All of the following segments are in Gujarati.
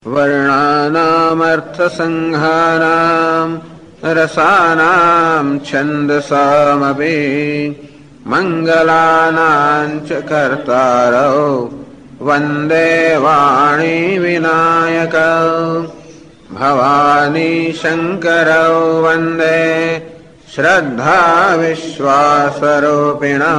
वर्णानामर्थसङ्घानाम् रसानाम् छन्दसामपि मङ्गलानाम् च कर्तारौ वन्दे वाणी विनायकौ भवानी शङ्करौ वन्दे श्रद्धा विश्वासरूपिणौ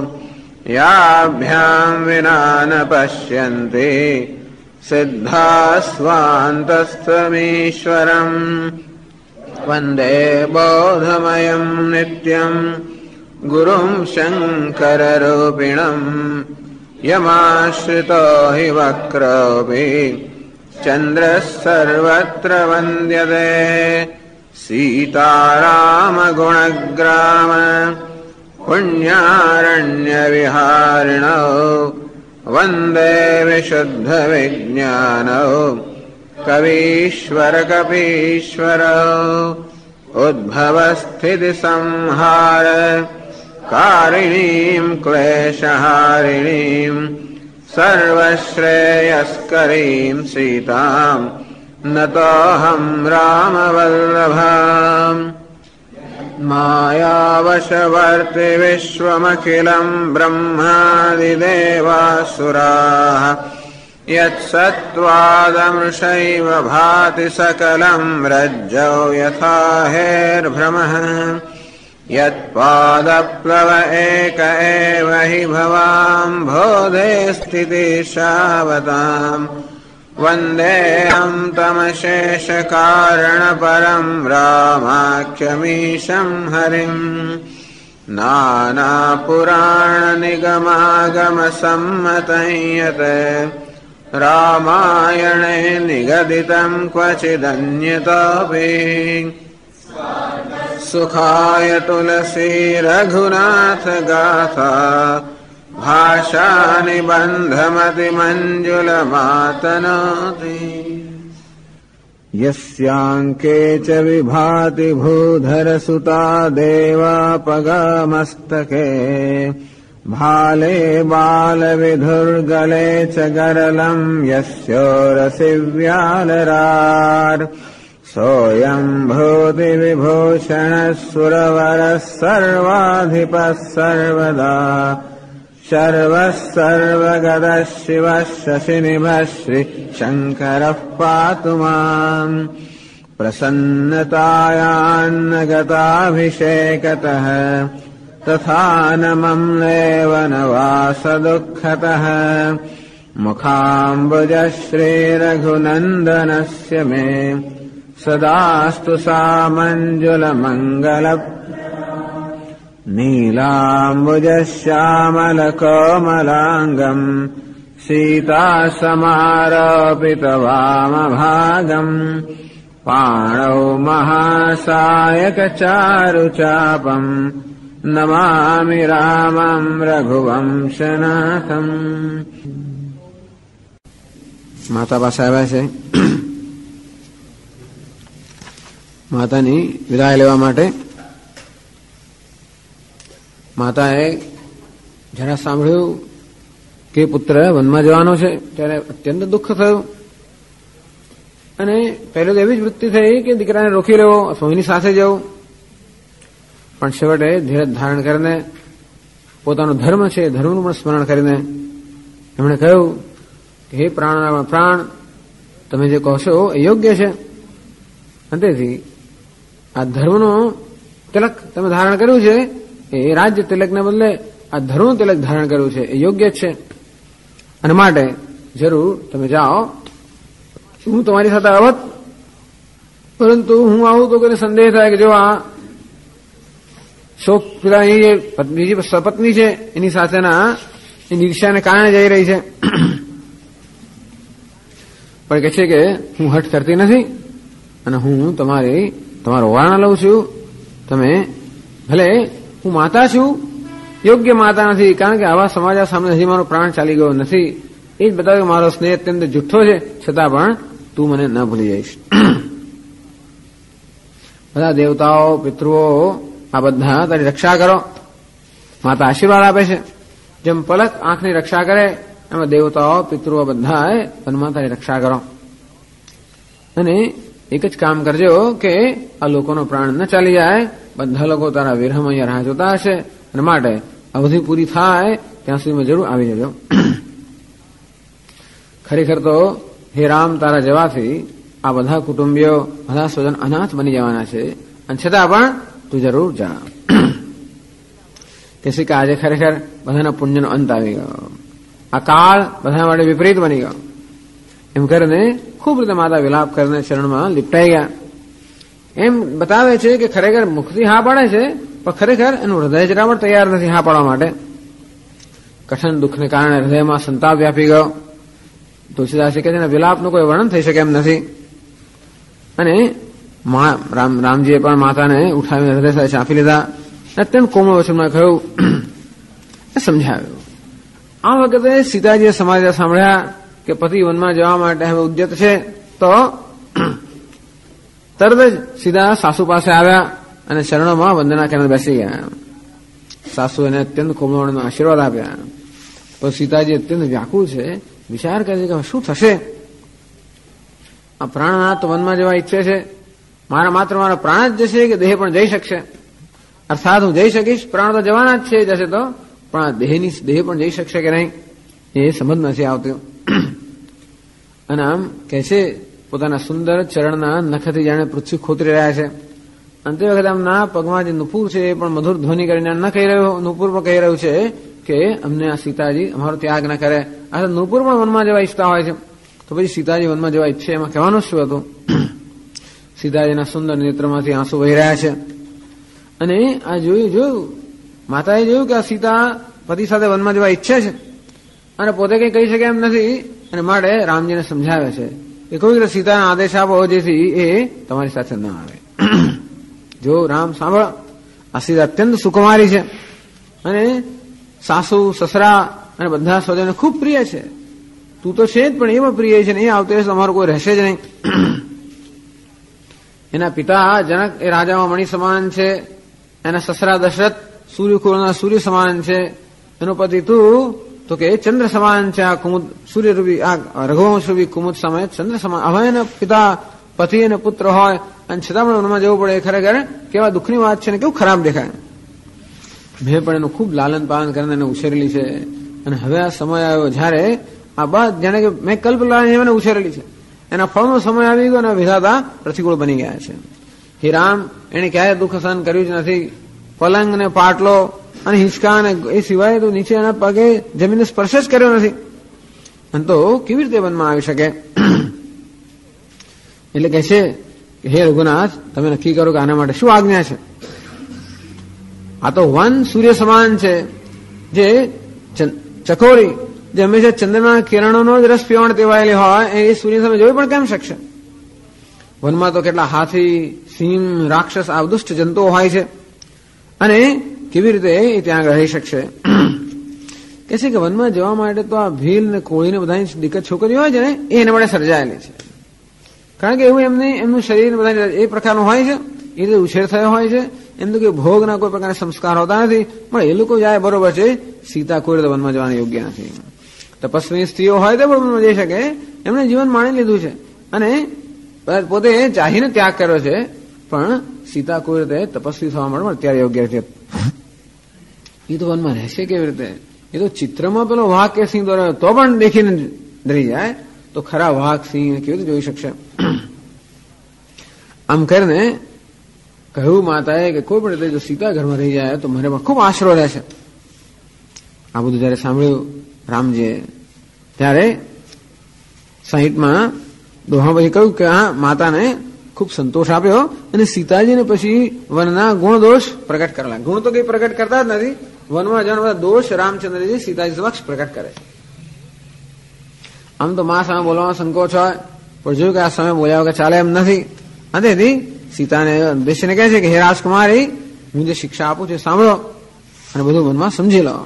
याभ्याम् विना न पश्यन्ति सिद्धा स्वान्तस्थमीश्वरम् वन्दे बोधमयम् नित्यम् गुरुम् शङ्कररूपिणम् यमाश्रितो हि वक्रोऽपि चन्द्रः सर्वत्र वन्द्यते सीतारामगुणग्राम पुण्यारण्यविहारिणौ वन्दे विशुद्धविज्ञानौ कवीश्वरकपीश्वरौ उद्भवस्थितिसंहार कारिणीम् क्लेशहारिणीम् सर्वश्रेयस्करीम् सीताम् नतोऽहम् रामवल्लभाम् मायावशवर्ति विश्वमखिलम् ब्रह्मादिदेवासुराः यत्सत्त्वादमृषैव भाति सकलम् रज्जौ यथा हेर्भ्रमः यत्पादप्लव एक एव हि भवाम् बोधे स्थितिशावताम् वन्देऽहम् तमशेषकारणपरम् रामाख्यमीशम् हरिम् नानापुराणनिगमागमसम्मतं यत् रामायणे निगदितम् क्वचिदन्यतोऽपि सुखाय तुलसी रघुनाथ गाथा भाषानिबन्धमतिमञ्जुलमातनोति यस्याङ्के च विभाति भूधरसुता देवापगामस्तके भाले बालविधुर्गले च गरलम् यस्योरसि व्यालरार् सोऽयम् भूतिविभूषणः सुरवरः सर्वाधिपः सर्वदा शर्वः सर्वगतः शिवः शशिनिभः श्रीशङ्करः पातु माम् प्रसन्नतायान्नगताभिषेकतः तथा न मम्लेव न वासदुःखतः मुखाम्बुजः श्रीरघुनन्दनस्य मे सदास्तु सामञ्जुलमङ्गल नीलाम्बुजश्यामलकोमलाङ्गम् सीतासमारोपितवामभागम् पाणौ महासायकचारुचापम् नमामि रामम् रघुवंशनाथम्। माता પાસે આવ્યા છે માતાની વિદાય લેવા માટે માતાએ જરા સાંભળ્યું કે પુત્ર વનમાં જવાનો છે ત્યારે અત્યંત દુઃખ થયું અને પહેલો તો એવી જ વૃત્તિ થઈ કે દીકરાને રોકી લેવો અથવા એની સાથે જવું, પણ છેવટે ધીરજ ધારણ કરીને પોતાનો ધર્મ છે ધર્મનું પણ સ્મરણ કરીને એમણે કહ્યું કે હે પ્રાણના પ્રાણ, તમે જે કહો છો એ યોગ્ય છે અને તેથી આ ધર્મનું તિલક તમે ધારણ કર્યું છે એ રાજ્ય તિલકને બદલે આ ધર્મનું તિલક ધારણ કર્યું છે એ યોગ્ય છે અને માટે જરૂર તમે જાઓ, હું તમારી સાથે આવત, પરંતુ હું આવું તો કોઈને સંદેહ થાય કે જો આ શોક પેલાની જે બીજી સપત્ની છે એની સાથેના એની ઈર્ષ્યાને કારણે જઈ રહી છે, પણ કહે છે કે હું હઠ કરતી નથી અને હું તમારો વારણા લઉં છું. તમે ભલે હું માતા છું, યોગ્ય માતા નથી, કારણ કે આવા સમાજ સામે હજી મારો પ્રાણ ચાલી ગયો નથી. એ જ બતાવ્યું મારો સ્નેહ અત્યંત જુઠ્ઠો છે, છતાં પણ તું મને ન ભૂલી જઈશ. બધા દેવતાઓ પિતૃઓ આ બધા તારી રક્ષા કરો. માતા આશીર્વાદ આપે છે, જેમ પલક આંખની રક્ષા કરે એમાં દેવતાઓ પિતૃઓ બધા વનમાં તારી રક્ષા કરો. અને એક જ કામ કરજો કે આ લોકોનો પ્રાણ ન ચાલી જાય, બધા લોકો તારા વિરહમાં અહીંયા રાહ જોતા હશે, અને માટે અવધિ પૂરી થાય ત્યાં સુધીમાં જરૂર આવી જજો. ખરેખર તો હે રામ, તારા જવાથી આ બધા કુટુંબીઓ, બધા સ્વજન અનાથ બની જવાના છે, અને છતાં પણ તું જરૂર જા. તેથી કે આજે ખરેખર બધાના પુણ્યનો અંત આવી ગયો, આ કાળ બધા માટે વિપરીત બની ગયો. એમ કરીને ખૂબ રીતે માતા વિલાપ કરીને ચરણમાં લીપટાઈ ગયા. એમ બતાવે છે કે ખરેખર મુખથી હા પાડે છે, પણ ખરેખર એનું હૃદય જરા પણ તૈયાર નથી હા પાડવા માટે. કઠિન દુઃખને કારણે હૃદયમાં સંતાપ વ્યાપી ગયો. તુલસીદાસ કહે છે વિલાપનું કોઈ વર્ણન થઈ શકે એમ નથી. અને રામજીએ પણ માતાને ઉઠાવીને હૃદય સાથે ચાંપી લીધા, અત્યંત કોમળ વચનમાં કહ્યું, સમજાવ્યું. આ વખતે સીતાજીએ સમાચાર સાંભળ્યા કે પતિ વનમાં જવા માટે હવે ઉદ્યત છે, તો તરત જ સીધા સાસુ પાસે આવ્યા અને ચરણોમાં વંદના કરીને બેસી ગયા. સાસુ એને અત્યંત કોમળ આશીર્વાદ આપ્યા. તો સીતાજી અત્યંત વ્યાકુળ છે, વિચાર કરે છે કે શું થશે. આ પ્રાણનાથ તો વનમાં જવા ઈચ્છે છે, માત્ર મારા પ્રાણ જ જશે કે દેહ પણ જઈ શકશે? અર્થાત હું જઈ શકીશ, પ્રાણ તો જવાના જ છે, જશે તો, પણ આ દેહ પણ જઈ શકશે કે નહીં એ સમજ નથી આવતું. અને આમ કે છે પોતાના સુંદર ચરણના નખથી જાણે પૃથ્વી ખોતરી રહ્યા છે. અંતે વખતે આમના પગમાં જે નુપુર છે એ પણ મધુર ધ્વનિ કરીને ન કહી રહ્યો, નુપુર પણ કહી રહ્યું છે કે અમને આ સીતાજી અમારો ત્યાગ ન કરે. આ નુપુર પણ વનમાં જવા ઈચ્છતા હોય છે, તો પછી સીતાજી વનમાં જવા ઈચ્છે એમાં કહેવાનું શું હતું? સીતાજીના સુંદર નેત્રમાંથી આંસુ વહી રહ્યા છે. અને આ જોયું માતાએ જોયું કે આ સીતા પતિ સાથે વનમાં જવા ઈચ્છે છે અને પોતે કંઈ કહી શકે એમ નથી, અને માટે રામજીને સમજાવે છે કે કોઈ રીતે સીતાને આદેશ આપો જેથી એ તમારી સાથે ન આવે. જો રામ સાંભળ, આ સીતા અત્યંત સુકુમારી છે અને સાસુ સસરા અને બધા સ્વજનો ખૂબ પ્રિય છે. તું તો છે જ, પણ એમાં પ્રિય છે ને એ આવતે તમારું કોઈ રહેશે જ નહીં. એના પિતા જનક એ રાજામાં મણિ સમાન છે, એના સસરા દશરથ સૂર્યકુળના સૂર્ય સમાન છે, એનો પતિ તું તો કે ચંદ્ર સમાન છે. આ કુમુદ સૂર્યરૂપી આ રઘુવંશરૂપી કુમુદ સમય ચંદ્ર સમાન. હવે એના પિતા પતિ અને પુત્ર હોય અને છતાં પણ વનમાં જવું પડે, ખરેખર કેવા દુઃખની વાત છે ને કેવું ખરાબ દેખાય. મેં પણ એનું ખૂબ લાલન પાલન કરીને એને ઉછેરેલી છે, અને હવે આ સમય આવ્યો જ્યારે આ બાદ જાણે કે મેં કલ્પલાને એને ઉછેરેલી છે, એના ફળનો સમય આવી ગયો અને વિધાતા પ્રતિકૂળ બની ગયા છે. હે રામ, એને ક્યારેય દુઃખ સહન કર્યું જ નથી. પલંગ ને પાટલો અને હિંચકા ને એ સિવાય તો નીચે એના પગે જમીનને સ્પર્શ જ કર્યો નથી, અને તો કેવી રીતે વનમાં આવી શકે? એટલે કહે છે કે હે રઘુનાથ, તમે નક્કી કરો કે આના માટે શું આજ્ઞા છે. આ તો વન સૂર્ય સમાન છે, જે ચકોરી જે હંમેશા ચંદ્રના કિરણોનો જ રસ પીવણ તેવાયેલી હોય એ સૂર્ય સામે જોઈ પણ કેમ શકશે? વનમાં તો કેટલા હાથી, સિંહ, રાક્ષસ આ દુષ્ટ જંતુઓ હોય છે, અને કેવી રીતે એ ત્યાં રહી શકશે? કે છે કે વનમાં જવા માટે તો આ ભીલ ને કોળી ને બધાની દીકત છોકરીઓ હોય છે ને એ એના માટે સર્જાયેલી છે. કારણ કે એવું એમનું શરીર બધા એ પ્રકારનું હોય છે, એ રીતે ઉછેર થયો હોય છે. એમ તો કે ભોગના કોઈ પ્રકારના સંસ્કાર હોતા નથી, પણ એ લોકો જાય બરોબર છે. સીતા કોઈ રીતે વનમાં જવાનું યોગ્ય નથી. તપસ્વી સ્ત્રીઓ હોય તો પણ વનમાં જઈ શકે, એમણે જીવન માણી લીધું છે અને પોતે ચાહીને ત્યાગ કર્યો છે, પણ સીતા કોઈ રીતે તપસ્વી થવા માટે અત્યારે યોગ્ય છે. એ તો વનમાં રહેશે કેવી રીતે? એ તો ચિત્રમાં પેલો વાઘ કે સિંહ દોરાયો તો પણ દેખીને ડરી જાય, તો ખરા વાઘ સિંહ કેવી રીતે જોઈ શકશે? આમ કરીને કહ્યું માતાએ કે કોઈ પણ રીતે જો સીતા ઘરમાં રહી જાય તો મને પણ ખૂબ આશરો રહેશે. આ બધું જયારે સાંભળ્યું રામજીએ, ત્યારે 60માં દોહા પછી કહ્યું કે આ માતાને ખૂબ સંતોષ આપ્યો અને સીતાજીને પછી વનના ગુણ દોષ પ્રગટ કરેલા. ગુણ તો કઈ પ્રગટ કરતા જ નથી, વનમાં જણ બધા દોષ રામચંદ્રજી સીતાજી સમક્ષ પ્રગટ કરે છે. આમ તો મા સામે બોલવામાં સંકોચ હોય, પણ જોયું કે આ સમય બોલ્યા વગર ચાલે એમ નથી. અને તેથી સીતાને ઉદ્દેશ્યને કહે છે કે હે રાજકુમારી, હું જે શિક્ષા આપું છું સાંભળો અને બધું મનમાં સમજી લો.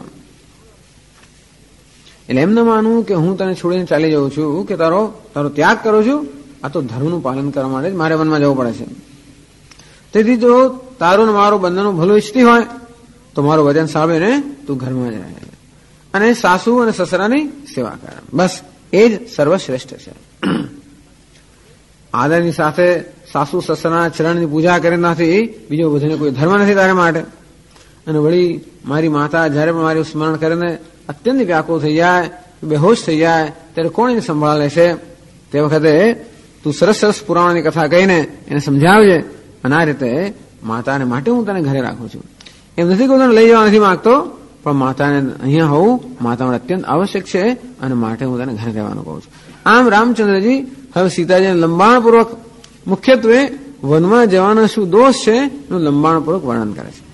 એટલે એમ ન માનવું કે હું તને છોડીને ચાલી જાઉં છું કે તારો ત્યાગ કરું છું. આ તો ધર્મનું પાલન કરવા માટે જ મારે વનમાં જવું પડે છે. તેથી જો તારું ને મારું બંનેનું ભલું ઈચ્છતી હોય તો મારું વચન સાંભળીને તું ઘરમાં જાય અને સાસુ અને સસરાની સેવા કર. બસ એ જ સર્વશ્રેષ્ઠ છે. આદરની સાથે સાસુ સસરાના ચરણની પૂજા કરી નથી, બીજો બધાને કોઈ ધર્મ નથી તારે માટે. અને વળી મારી માતા જ્યારે પણ મારું સ્મરણ કરીને અત્યંત વ્યાકુળ થઈ જાય, બેહોશ થઈ જાય, ત્યારે કોણ એને સંભાળ લેશે? તે વખતે તું સરસ સરસ પુરાણોની કથા કહીને એને સમજાવજે. અને આ રીતે માતાને માટે હું તને ઘરે રાખું છું. એમ નથી કે તને લઈ જવા નથી માંગતો, પણ માતાને અહીંયા હોવું માતા માટે અત્યંત આવશ્યક છે, અને માટે હું તને ઘરે રહેવાનું કહું છું. આમ રામચંદ્રજી હવે સીતાજીને લંબાણપૂર્વક, મુખ્યત્વે વનમાં જવાનો શું દોષ છે એનું લંબાણપૂર્વક વર્ણન કરે છે.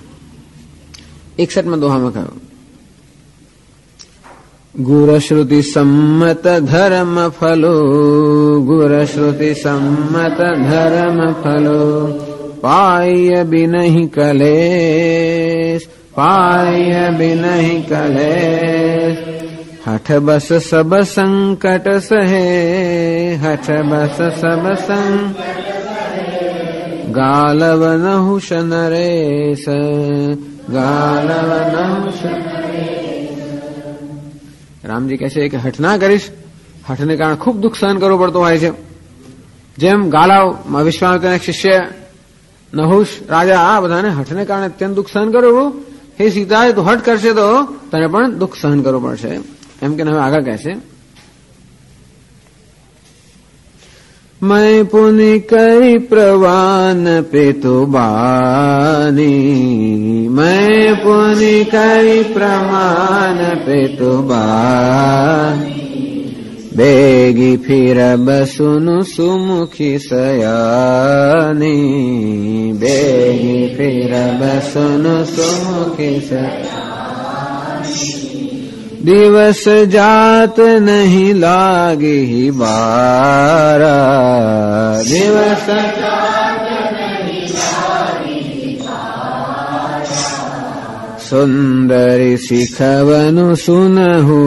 61માં દોહામાં કહ્યું, ગુરશ્રુતિ સંમત ધર્મ ફલો, ગુરશ્રુતિ સંમત ધર્મ ફલો, પાય બિનહિ કલેશ, પાય બિનહિ કલેશ, હઠ બસ સબ સંકટ સહે, હઠ બસ સબ સંકટ, ગાલવ નહુષ નરેશ, ગાલવ નહુષ. રામજી કહે છે કે હઠ ના કરીશ, હઠને કારણે ખૂબ દુઃખ સહન કરવું પડતું હોય છે. જેમ ગાલાવ વિશ્વામિત્રના શિષ્ય, નહુષ રાજા, આ બધાને હઠને કારણે અત્યંત દુઃખ સહન કરવું. હે સીતા, તું હઠ કરશે તો તને પણ દુઃખ સહન કરવું પડશે. એમ કે હવે આગળ કહે છે, मैं पुनि करी प्रवान पेतु बानी, मैं पुनि करी प्रमाण पेतु बानी, बेगी फिर बसुनु सुमुखी सयानी, बेगी फिर बसुनु सुमुखी सयानी, दिवस जात नहीं लागे ही बारा, दिवस जात नहीं लागे ही बारा, सुंदरी शिखवनु सुनहु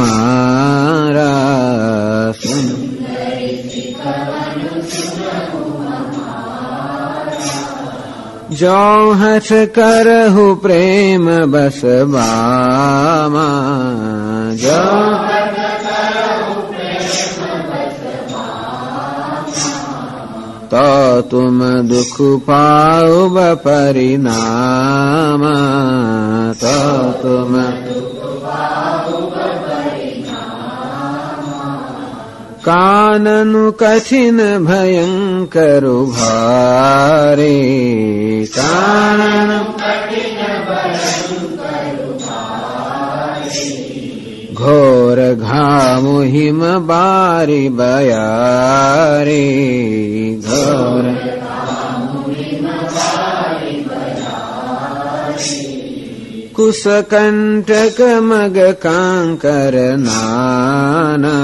हमारा, सुंदरी शिखवनु सुनहु हमारा, जो हठ करहु प्रेम बस बामा, जो हठ करहु प्रेम बस बामा, तो तुम दुख पाओ बपरिणामा, तो तुम दुख पाओ बपरिणामा, काननु कठिन भयंकर भारे, काननु कठिन भयंकर भारे, घोर घामु हिम बारी बयारे, घोर घामु हिम बारी बयारे, कुशकंटक मग कांकर नाना,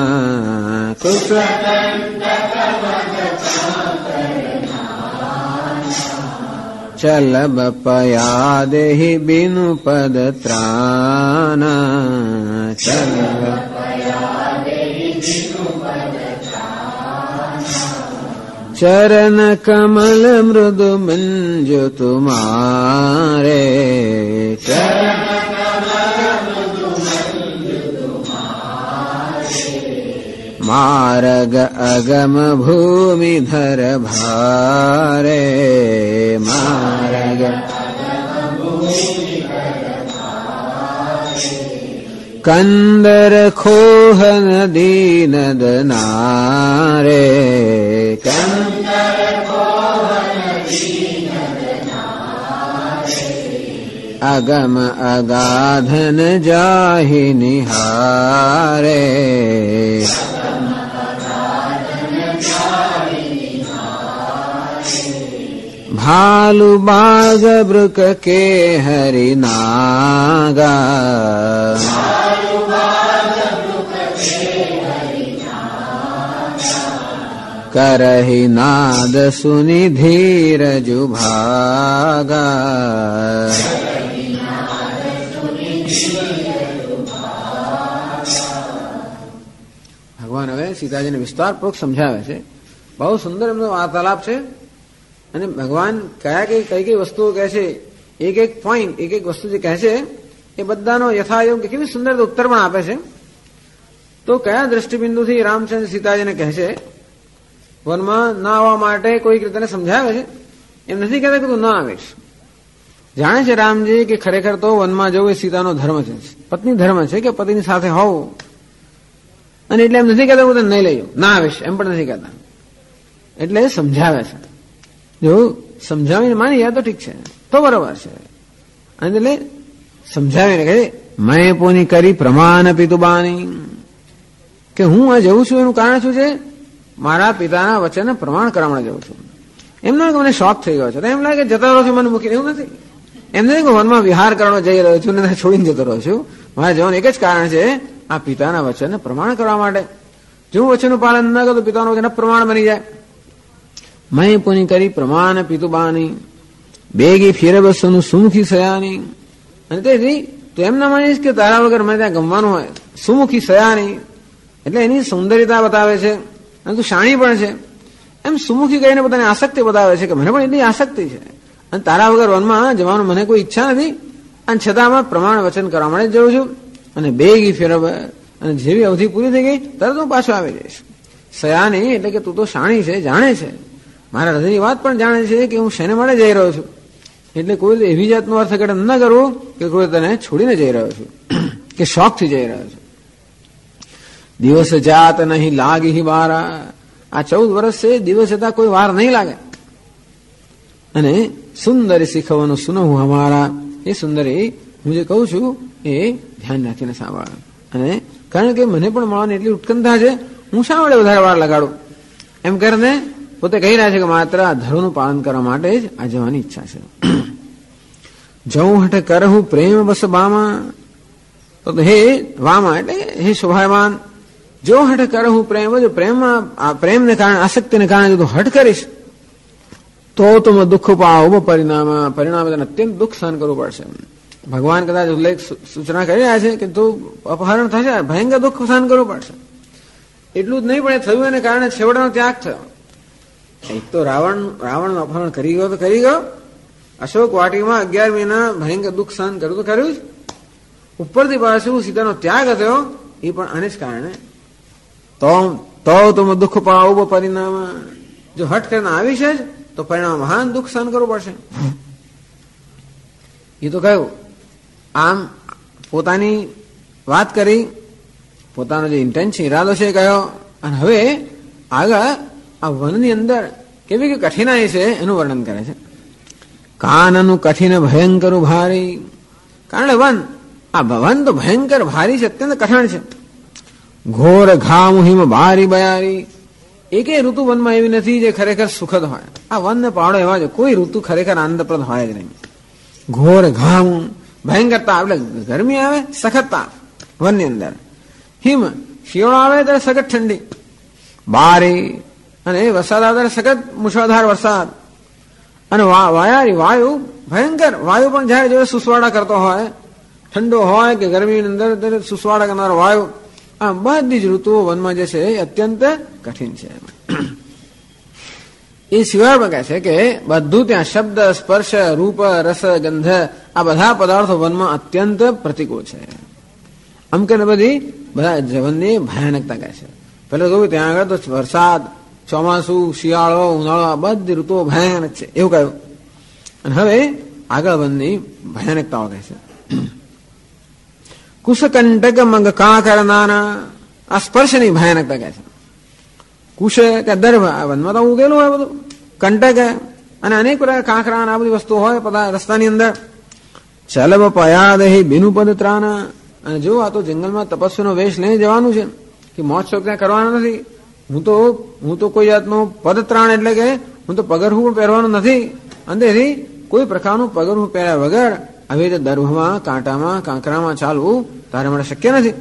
कुशकंटक मग कांकर नाना, चलब पयाद ही बिनु पद त्राना, चलब पयाद ही बिनु पद त्राना, चरण कमल मृदु मंजु तुम्हारे, चरण कमल मृदु मंजु तुम्हारे, मार्ग अगम भूमि धर भारे, मार्ग अगम भूमि धर भारे, कंदर खोहन दीन दनारे, कंदर खोहन दीन दनारे, अगम अगाधन जाहि निहारे, अगम अगाधन जाहि निहारे, भालु बाग ब्रुक के हरि नागा, भालु बाग ब्रुक के हरि नागा, करहि नाद सुनि धीरजु भागा, करहि नाद सुनि धीरजु भागा. ભગવાન હવે સીતાજીને વિસ્તારપૂર્વક સમજાવે છે. બહુ સુંદર એમનો વાર્તાલાપ છે. અને ભગવાન કયા કઈ કઈ વસ્તુઓ કહે છે, એક એક પોઈન્ટ, એક એક વસ્તુ જે કહે છે એ બધાનો યથાયોગ્ય કેવી સુંદર ઉત્તર પણ આપે છે. તો કયા દ્રષ્ટિબિંદુથી રામચંદ્ર સીતાજીને કહે છે વનમાં ના આવવા માટે કોઈક રીતે તને સમજાવે છે. એમ નથી કહેતા કે તું ના આવીશ. જાણે છે રામજી કે ખરેખર તો વનમાં જવું એ સીતાનો ધર્મ છે, પત્ની ધર્મ છે કે પતિની સાથે હોવું. અને એટલે એમ નથી કહેતા હું તને નહીં લઈ જાઉં, ના આવીશ એમ પણ નથી કહેતા. એટલે સમજાવે છે. જો સમજાવીને માની જાય તો ઠીક છે, તો બરોબર છે. અને એટલે સમજાવીને કહે મેં પોની કરી પ્રમાણ પિતુબાની, કે હું આ જઉં છું એનું કારણ શું છે? મારા પિતાના વચન પ્રમાણ કરવા જઉં છું. એમ ના કે મને શોખ થઈ ગયો છે, એમ લાગે જતા રહો છો મને મૂકીને, એવું નથી. એમ નથી કે વનમાં વિહાર કરવા જઈ રહ્યો છું ને છોડીને જતો રહ્યો છું. મારા જવાનું એક જ કારણ છે, આ પિતાના વચન પ્રમાણ કરવા માટે. જો હું વચનનું પાલન ન કરું તો પિતાનું વચન પ્રમાણ બની જાય. મેં પુની કરી પ્રમાણ પિતુબાની, બેગી ફેરબસનું સુમુખી સયાની. અને તેથી તું એમ ના માનીશ કે તારા વગર મને ત્યાં ગમવાનું હોય. સુમુખી સયાની એટલે એની સૌંદર્યતા બતાવે છે, અને તું શાણી પણ છે. એમ સુમુખી કહીને પોતાની આસક્તિ બતાવે છે કે મને પણ એટલી આસક્તિ છે, અને તારા વગર વનમાં જવાનું મને કોઈ ઈચ્છા નથી, અને છતાં પ્રમાણ વચન કરવા માટે જ જઉં છું. અને બેગી ફેરબ, અને જેવી અવધિ પૂરી થઈ ગઈ તરત હું પાછો આવી જઈશ. સયાની એટલે કે તું તો શાણી છે, જાણે છે, મારા હૃદયની વાત પણ જાણે છે કે હું શેને માટે જઈ રહ્યો છું. એટલે કોઈ એવી જાતનું અર્થઘટન ન કરવું કે કોઈ તને છોડીને જઈ રહ્યો છું કે શોખથી જઈ રહ્યો છું. દિવસ જાત નહીં લાગી બારા, આ 14 વર્ષ છે, દિવસ જતા કોઈ વાર નહીં લાગે. અને સુંદરી શીખવાનું સુનવું અમારા, એ સુંદરી હું જે કહું છું એ ધ્યાન રાખીને સાંભળ. અને કારણ કે મને પણ મળવાની એટલી ઉત્કંઠા છે, હું શા વડે વધારે વાર લગાડું એમ કરીને પોતે કહી રહ્યા છે કે માત્ર આ ધર્મનું પાલન કરવા માટે જ આ જવાની ઈચ્છા છે. જઉં હઠ કરહું પ્રેમ બસ બામા, તો હે વામા એટલે હે શોભાયમાન, જો હઠ કરહું પ્રેમ, જો પ્રેમને કારણે આસક્તિને કારણે જો તું હઠ કરીશ તો તુમ દુઃખ પાઓ પરિણામ અત્યંત દુઃખ સહન કરવું પડશે. ભગવાન કદાચ ઉલ્લેખ સૂચના કરી રહ્યા છે કે તું અપહરણ થશે, ભયંકર દુઃખ સહન કરવું પડશે. એટલું જ નહીં પણ થયું એને કારણે છેવડાનો ત્યાગ થયો. એક તો રાવણનું અપહરણ કરી ગયો તો કરી ગયો, અશોક વાટિકામાં 11 મહિના ભયંકર દુઃખ સહન કર્યું તો કર્યું જ, ઉપરથી પાછું સીતાનો ત્યાગ થયો એ પણ આને જ કારણે. તો તુમ દુઃખ પાઓ પરિણામ, જો હઠ કરીને આવી છે તો પરિણામ મહાન દુઃખ સહન કરવું પડશે. એ તો કહ્યું આમ પોતાની વાત કરી, પોતાનો જે ઇન્ટેન્શન ઈરાદો છે એ કહ્યો. અને હવે આગળ આ વનની અંદર કેવી કે કઠિનાઈ છે એનું વર્ણન કરે છે. કાનનું કઠિન ભયંકર ભારી, કારણ વન, આ વન તો ભયંકર ભારી છે, અત્યંત કઠણ છે. ઘોર ઘામ હિમ બારી બયારી, એકે ઋતુ વનમાં એવી નથી જે ખરેખર સુખદ હોય. આ વન ને પહાડો એવા છે, કોઈ ઋતુ ખરેખર આનંદપ્રદ હોય જ નહીં. ઘોર ઘામ, ભયંકર તાપ એટલે ગરમી આવે, સખત તાપ વનની અંદર. હિમ, શિયાળો આવે ત્યારે સખત ઠંડી, બારી અને વરસાદ આવે ત્યારે સખત મુશળધાર વરસાદ. અને વાયારી વાયુ, ભયંકર વાયુ પણ જ્યારે જો સુસવાડા કરતો હોય, ઠંડો હોય કે ગરમીની અંદર ત્યારે સુસવાડા કરનારો વાયુ. આ બધી જ ઋતુઓ વનમાં જે છે એ અત્યંત કઠિન છે. એ સિવાય પણ કહે છે કે બધું ત્યાં શબ્દ, સ્પર્શ, રૂપ, રસ, ગંધ આ બધા પદાર્થો વનમાં અત્યંત પ્રતિકૂળ છે. આમ કે બધી બધા જીવનની ભયાનકતા કહે છે. પેલા જોયું ત્યાં આગળ તો વરસાદ, ચોમાસું, શિયાળો, ઉનાળો આ બધી ઋતુઓ ભયાનક છે એવું કહ્યું. અને હવે આગળ વનની ભયાનકતાઓ કહે છે. કુશકંટક મંગ કાંકર નાના, આ સ્પર્શની ભયાનકતા કહે છે. કુશ કે દર્ભ, આ વનમાં તો ઉગેલું હોય બધું, કંટક અને અનેક પ્રકાર કાંકરા આ બધી વસ્તુ હોય રસ્તાની અંદર. ચલબ પયાદહી બિનુ પદ ત્રાના, અને જો આ તો જંગલમાં તપસ્વીનો વેશ લઈને જવાનું છે કે મોજ શોખ ત્યાં કરવાનો નથી. હું તો કોઈ જાતનું પદત્રાણ એટલે કે હું તો પગરહું પણ પહેરવાનું નથી. અંદરથી કોઈ પ્રકારનું પગરહું પહેર્યા વગર આવી રીતે દર્ભમાં, કાંટામાં, કાંકરામાં ચાલવું તારે માટે શક્ય નથી.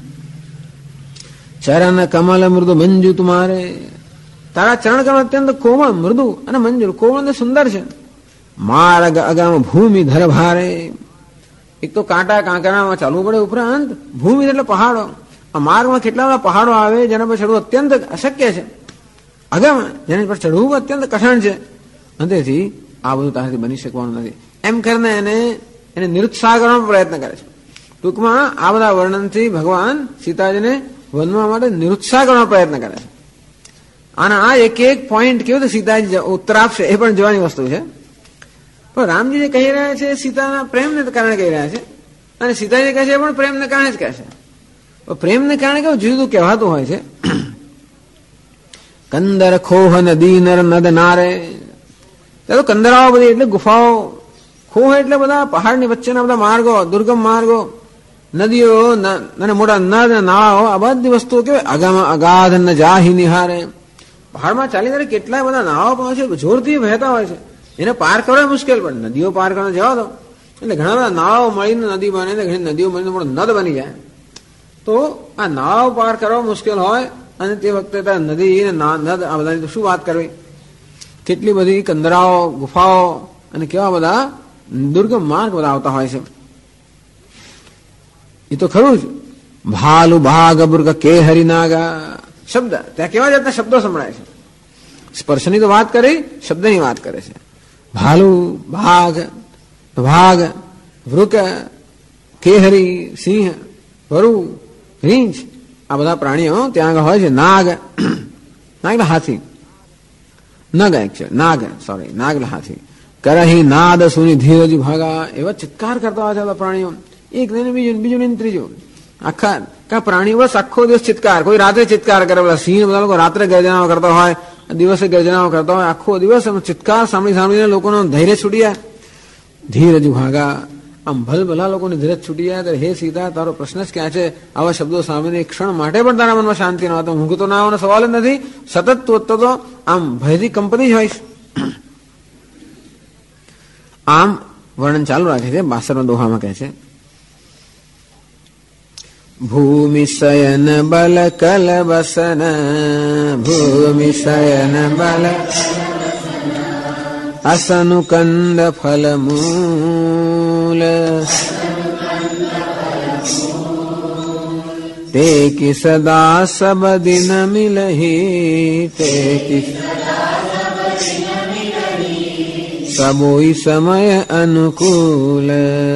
ચરણ કમલ મૃદુ મંજુ તુમારે, તારા ચરણ કમલ અત્યંત કોમળ, મૃદુ અને મંજુર, કોમળ અને સુંદર છે. માર્ગ અગામ ભૂમિ ધર ભારે, એક તો કાંટા કાંકરામાં ચાલવું પડે, ઉપરાંત ભૂમિ એટલે પહાડો. આ માર્ગમાં કેટલા બધા પહાડો આવે જેના પર ચડવું અત્યંત અશક્ય છે. અગમ જેના પર ચડવું અત્યંત કઠણ છે. અંતેથી આ બધું તારાથી બની શકવાનું નથી. એમ કરીને એને નિરુત્સાહ કરવાનો પ્રયત્ન કરે છે. ટૂંકમાં આ બધા વર્ણનથી ભગવાન સીતાજીને વનવા માટે નિરુત્સાહ કરવાનો પ્રયત્ન કરે છે. અને આ એક એક પોઈન્ટ કેવું તો સીતાજી ઉત્તર આપશે એ પણ જોવાની વસ્તુ છે. પણ રામજી જે કહી રહ્યા છે સીતાના પ્રેમને કારણે કહી રહ્યા છે, અને સીતાજી કહે છે એ પણ પ્રેમને કારણે જ કહે છે. પ્રેમને કારણે કેવું જુદું કહેવાતું હોય છે. કંદર ખોહ નદી નર નદ નારે, તો કંદરાઓ બધી એટલે ગુફાઓ, ખોહ એટલે બધા પહાડની વચ્ચેના બધા માર્ગો, દુર્ગમ માર્ગો, નદીઓ અને મોટા નદ નાળાઓ, આ બધી વસ્તુઓ કેવાય અગાધ ન જાહી નિહારે. પહાડમાં ચાલી ત્યારે કેટલાય બધા નાળાઓ પણ હોય છે, જોરથી વહેતા હોય છે, એને પાર કરવા મુશ્કેલ પડે. નદીઓ પાર કરવા જવા દો એટલે ઘણા બધા નાળાઓ મળીને નદી બને, ઘણી નદીઓ મળીને મોટો નદ બની જાય. તો આ નાળાઓ પાર કરવા મુશ્કેલ હોય, અને તે વખતે નદી નદ આ બધાની તો શું વાત કરવી. કેટલી બધી કંદરાઓ, ગુફાઓ અને કેવા બધા દુર્ગમ માર્ગ બધા આવતા હોય છે. એ તો ખરું જ. ભાલુ ભાગ અબૃક કે હરિનાગા શબ્દ, ત્યાં કેવા જાતના શબ્દો સંભળાય છે. સ્પર્શની તો વાત કરી, શબ્દની વાત કરે છે. ભાલુ, ભાગ, ભાગ, વૃક, કેહરી, સિંહ, વરુ, રીંછ, આ બધા પ્રાણીઓ ત્યાં આગળ હોય છે. નાગ, નાગ એટલે હાથી, નગ એકચ્યુઅલી નાગ, સોરી નાગ એટલે હાથી. કરહી નાદ સુની ધીરજ ભાગા, એવા ચિત્કાર કરતા હોય છે બધા પ્રાણીઓ, એક ને બીજું ને ત્રીજું. આખા પ્રાણીઓ બસ આખો દિવસ ચિત્કાર, કોઈ રાત્રે ચિત્કાર કરે, બધા સિંહ બધા લોકો રાત્રે ગર્જનાઓ કરતા હોય, દિવસે ગર્જનાઓ કરતા હોય, આખો દિવસ ચિત્કાર સાંભળીને લોકોનો ધૈર્ય છૂટી જાય. ધીરજ ભાગા, આમ ભલભલા લોકોની ધીરજ છૂટી જાય. ત્યારે હે સીતા, તારો પ્રશ્ન જ ક્યાં છે? આવા શબ્દો સાંભળીને એક ક્ષણ માટે પણ તારા મનમાં શાંતિ ન હતો. ઊંઘ તો ના આવવાનો સવાલ જ નથી. સતત તો આમ ભયથી કંપની જ હોઈશ. આમ વર્ણન ચાલુ રાખે છે. 62 દોહામાં કહે છે, ભૂમિ શયન બલ કલ બસન, ભૂમિ શયન બલ અસનુ કંદ ફલ મૂલ, તે કી સદા સબ દિન મિલહી, તે કી સબોઈ સમય અનુકૂલ.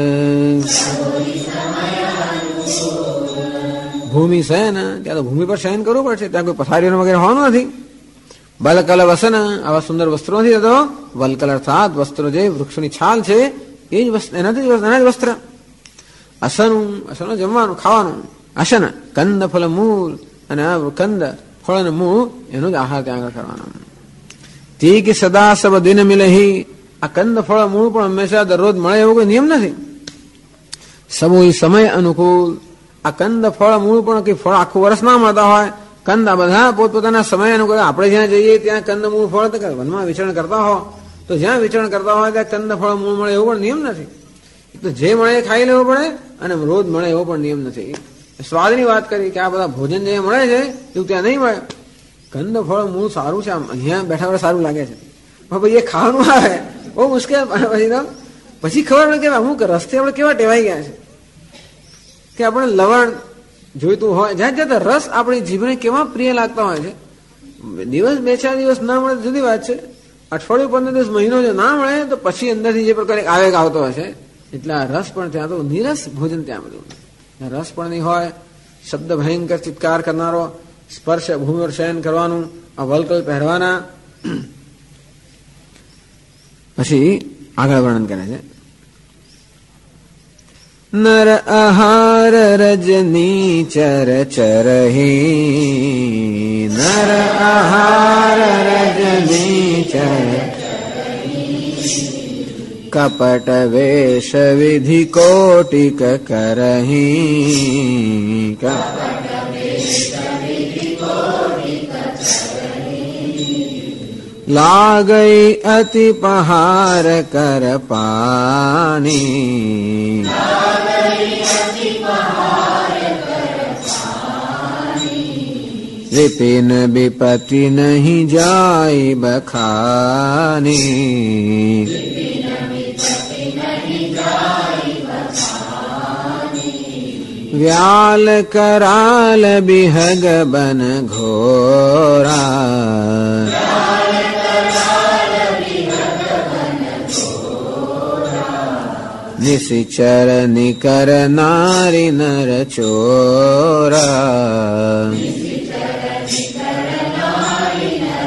ભૂમિ શયન, ત્યાં તો ભૂમિ પર શયન કરવું પડશે, ત્યાં કોઈ પથારીઓ વગેરે હોવાનું નથી. બલકલ વસન, આવા સુંદર વસ્ત્રો નથી થતો. વલકલ અર્થાત વસ્ત્રો જે વૃક્ષોની છાલ છે એ જ એનાથી એના જ વસ્ત્ર. અસનું, અસનો જમવાનું ખાવાનું. અશન કંદ ફળ મૂળ, અને આ કંદ ફળ અને મૂળ એનો જ આહાર ત્યાં આગળ કરવાનો. તે કે સદા સબ દિન મિલહી, આ કંદ ફળ મૂળ પણ હંમેશા દરરોજ મળે એવો કોઈ નિયમ નથી. સમય સમય અનુકૂળ, આ કંદ ફળ મૂળ પણ કઈ ફળ આખું વર્ષ ના મળતા હોય. કંદ આ બધા પોતપોતાના સમય અનુકૂળ. આપણે જ્યાં જઈએ ત્યાં કંદ મૂળ ફળ, વનમાં વિચરણ કરતા હો તો જ્યાં વિચરણ કરતા હોય ત્યાં કંદ ફળ મૂળ મળે એવો પણ નિયમ નથી. તો જે મળે એ ખાઈ લેવો પડે, અને રોજ મળે એવો પણ નિયમ નથી. સ્વાદની વાત કરી કે આ બધા ભોજન જે મળે છે એવું ત્યાં નહીં મળે. કંદ ફળ મૂળ સારું છે, આમ અહીંયા બેઠા સારું લાગે છે, પણ ભાઈ એ ખાવાનું આવે બહુ મુશ્કેલ. પછી ખબર પડે કે અમુક રસ્તે આપણે કેવા ટેવાઈ ગયા છે કે આપણે લવણ જોઈતું હોય, જ્યાં જ્યાં રસ આપણી જીભને કેવા પ્રિય લાગતા હોય છે. દિવસ 2-4 દિવસ ના મળે જુદી વાત છે, અઠવાડિયું 15 દિવસ મહિનો જો ના મળે તો પછી અંદરથી જે પ્રકારે આવેગ આવતો હોય છે. એટલે આ રસ પણ ત્યાં તો નિરસ ભોજન ત્યાં બધું રસ પણ નહીં હોય. શબ્દ ભયંકર ચિત્કાર કરનારો, સ્પર્શ ભૂમિ પર શયન કરવાનું, આ વલકલ પહેરવાના. પછી આગળ વર્ણન કરે છે, નર આહાર રજની ચર ચરહી, નર આહાર રજની ચર, કપટ વેશ વિધિ કોટિક કરહી, લાગઈ અતિ પહાર કર પાણી, વિપિન વિપતિ નહીં જાય બખાની, વ્યાલ કરાલ બિહગ બન ઘોરા, નિશિચર નિકર નારી નર ચોરા,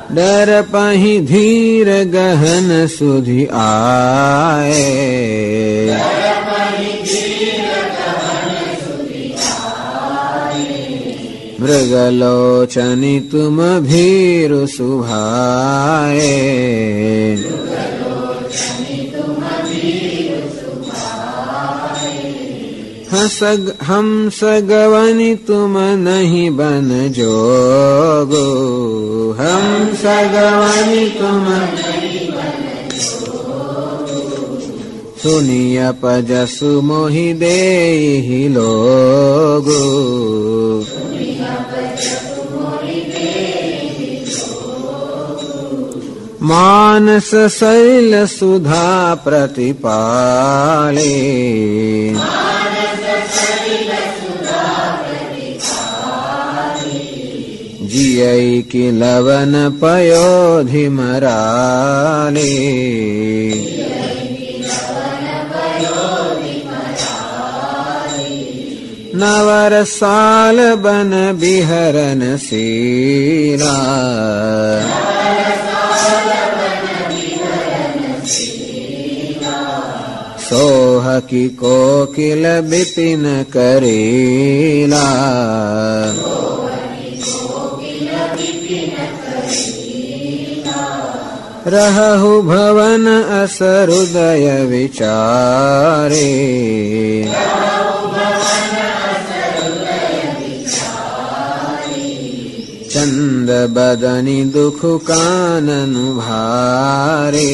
डर पही धीर गहन सुधि आए, मृगलोचनि तुम भीरु सुभाए, हंस गवनि तुम नहीं बन जोगो, हंस गवनि तुम सुनिय पजसु मोहि देहि लोगो, मानस शैल सुधा प्रतिपाले, जियई की लवन पयोधि मराले, नवर साल बन बिहरन सीला, सोह की कोकिल बिपिन करेला, रहु भवन अस हृदय विचारे, चंद बदनी दुख काननु भारे,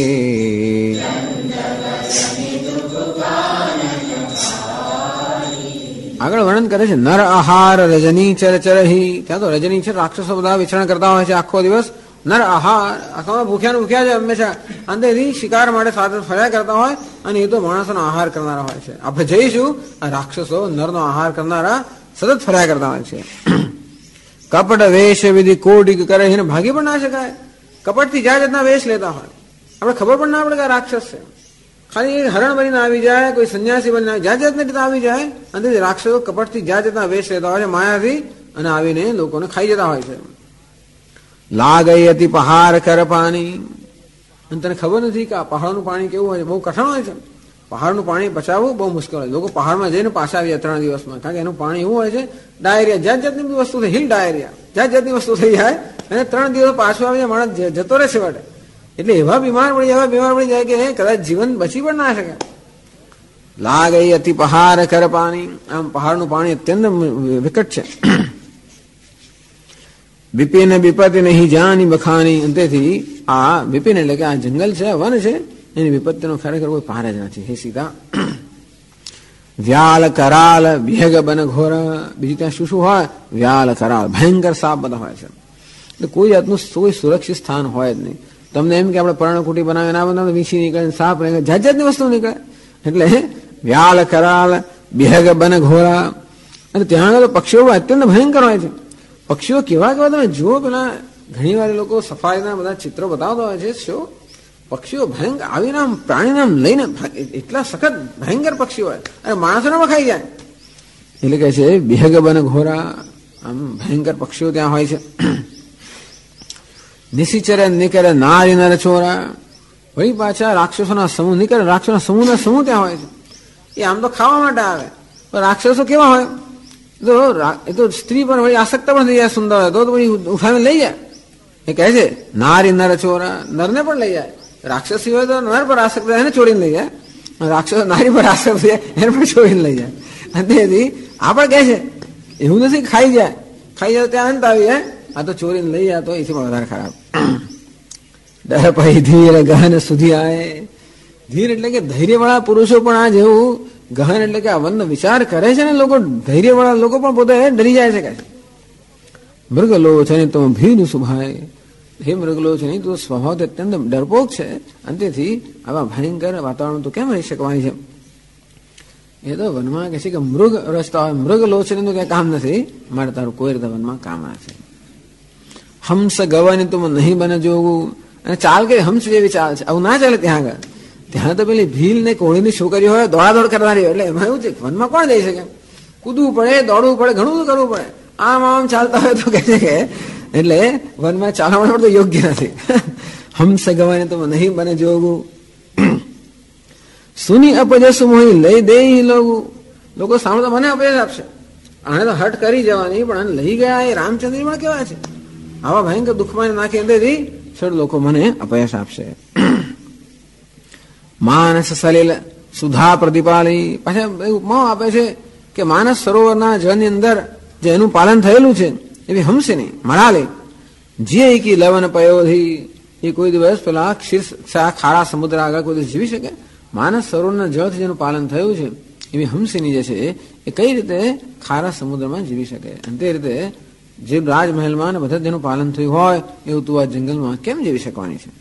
આગળ વર્ણન કરે છે નર આહાર રજની ચર ચરહી. ત્યાં તો રજની છે રાક્ષસો બધા વિચરણ કરતા હોય છે આખો દિવસ. નર આહાર આખામાં ભૂખ્યા ભૂખ્યા છે હંમેશા, અંતેથી શિકાર માટે સાથે ફર્યા કરતા હોય અને એ તો માણસોનો આહાર કરનારા હોય છે. આપણે જઈશું આ રાક્ષસો નરનો આહાર કરનારા સતત ફર્યા કરતા હોય છે. કપટ વેશ વિધિ કોડિક કરે એને ભાગી પણ ના શકાય. કપટથી જાત જાતના વેશ લેતા હોય, આપણે ખબર પણ ના પડે કે આ રાક્ષસ છે. ખાલી હરણ બનીને આવી જાય, કોઈ સંન્યાસી બનીને જાત જાતની રીતે આવી જાય, અને રાક્ષસો કપટથી જાત જાતના વેશ લેતા હોય છે માયાથી, અને આવીને લોકોને ખાઈ જતા હોય છે. લાગઈ હતી પહાડ કર પાણી, અને તને ખબર નથી કે આ પહાડનું પાણી કેવું હોય છે, બહુ કઠણ હોય છે. પહાડનું પાણી પચાવવું બહુ મુશ્કેલ હોય. લોકો પહાડમાં જઈને પાછા આવ્યા 3 દિવસમાં, કારણ કે એનું પાણી એવું હોય છે, ડાયરિયા જાત જાતની વસ્તુ થઈ, હિલ ડાયરિયા જાત જાતની વસ્તુ થઈ જાય, અને 3 દિવસ પાછો આવીને માણસ જતો રહેશે વાટે. એટલે એવા બીમાર પડી જાય કે કદાચ જીવન બચી પણ ના શકે. લાગઈ અતિ પહાડ કર પાણી, આમ પહાડનું પાણી અત્યંત વિકટ છે. બિપિન વિપત્તિ નહીં જાની બખાની, અંતેથી આ બિપિન એટલે કે આ જંગલ છે, વન છે, એની વિપત્તિનો ખરેખર કોઈ પાર જ નથી. હે સીતા, વ્યાલ કરાલ ભેગ બન ઘોર, બીજું ત્યાં શું શું હોય? વ્યાલ કરાલ ભયંકર સાપ બધા હોય છે. એટલે કોઈ જાતનું કોઈ સુરક્ષિત સ્થાન હોય જ નહીં. તમને એમ કે આપણે પર્ણકુટી બનાવે ના બનાવે, વીછી નીકળે, સાપ નીકળે, જાત જાતની વસ્તુ નીકળે. એટલે વ્યાલ કરાલ ભેગ બન ઘોરા, અને ત્યાં આગળ પક્ષીઓ અત્યંત ભયંકર હોય છે. પક્ષીઓ કેવા કેવા તમે જુઓ, પેલા ઘણી વાર લોકો સફારીના બધા ચિત્રો બતાવતા હોય છે. શું પક્ષીઓ ભયંકર આવીને આમ પ્રાણીને આમ લઈને એટલા સખત ભયંકર પક્ષીઓ હોય, અને માણસોને ખાઈ જાય. એટલે કહે છે ભેગ બન ઘોરા, આમ ભયંકર પક્ષીઓ ત્યાં હોય છે. નિશિચરે નીકળે નારી નર છોરા, વળી પાછા રાક્ષસોના સમૂહ નીકળે, રાક્ષસોના સમૂહ ત્યાં હોય છે. એ આમ તો ખાવા માટે આવે, પણ રાક્ષસો કેવા હોય, એ તો સ્ત્રી પર વળી આસક્ત પણ થઈ જાય, સુંદર હોય તો વળી ઉઠાવીને લઈ જાય. એ કહે છે નારી નર છોરા, નરને પણ લઈ જાય. રાક્ષસી હોય તો નર પર આસક્ત થાય, એને છોડીને લઈ જાય. રાક્ષસ નારી પર આસક્ત થાય, એને પણ છોડીને લઈ જાય. તેથી આ પણ કહે છે એવું નથી ખાઈ જાય ત્યાં અંત આવી જાય, આ તો ચોરીને લઈ જાય તો એથી પણ વધારે ખરાબ. ડર પછી ધીર ગહન સુધી આય, ધીર એટલે કે ધૈર્યવાળા પુરુષો પણ આ જેવું, ગહન એટલે કે આ વનનો વિચાર કરે છે ને લોકો, ધૈર્યવાળા લોકો પણ પોતે ડરી જાય છે. કે મૃગલો છે ને તો ભીનું સુભાય, હે મૃગલો છે ને તો સ્વભાવ અત્યંત ડરપોક છે, અને તેથી આવા ભયંકર વાતાવરણ તો કેમ રહી શકવાની છે. એ તો વનમાં કહે છે કે મૃગ રસ્તા હોય, મૃગલો છે ને તો કઈ કામ નથી, મારે તારું કોઈ રીતે વનમાં કામ આવશે. હંસ ગવાની તું નહીં બને જોવું, અને ચાલ કે હંસ જેવી ચાલ છે, આવું ના ચાલે. ત્યાં આગળ ત્યાં તો પેલી ભીલ ને કોળીની છોકરીઓ હોય, દોડાદોડ કરનારી હોય, એટલે એમાં એવું છે વનમાં કોણ જઈ શકે, કૂદવું પડે, દોડવું પડે, ઘણું બધું કરવું પડે. આમ ચાલતા હોય તો કહે છે કે એટલે વનમાં ચાલવા માટે તો યોગ્ય નથી. હંસ ગવાને તો નહીં બને જોગું. સુની અપજસ મોહી લઈ દે લોકો સાંભળો મને અપયશ આપશે. આને તો હટ કરી જવાની, પણ આને લઈ ગયા એ રામચંદ્ર પણ કેવા છે, આવા ભયંકર દુઃખમાં નાખી અંદરથી છોડ લોકો મને અપયશ આપશે. માનસ સલીલ સુધા પ્રતિપાલી, પાછા ઉપમા આપે છે કે માનસ સરોવરના જળની અંદર જે એનું પાલન થયેલું છે એવી હંસની મળાલી જે કી લવન પયોથી, એ કોઈ દિવસ પેલા ક્ષીર ખારા સમુદ્ર આગળ કોઈ દિવસ જીવી શકે? માનસ સરોવરના જળથી જેનું પાલન થયું છે એવી હંસની જે છે એ કઈ રીતે ખારા સમુદ્રમાં જીવી શકે? અને તે રીતે જે રાજમહેલમાં ને બધા જેનું પાલન થયું હોય એવું તું આ જંગલમાં કેમ જીવી શકવાની છે?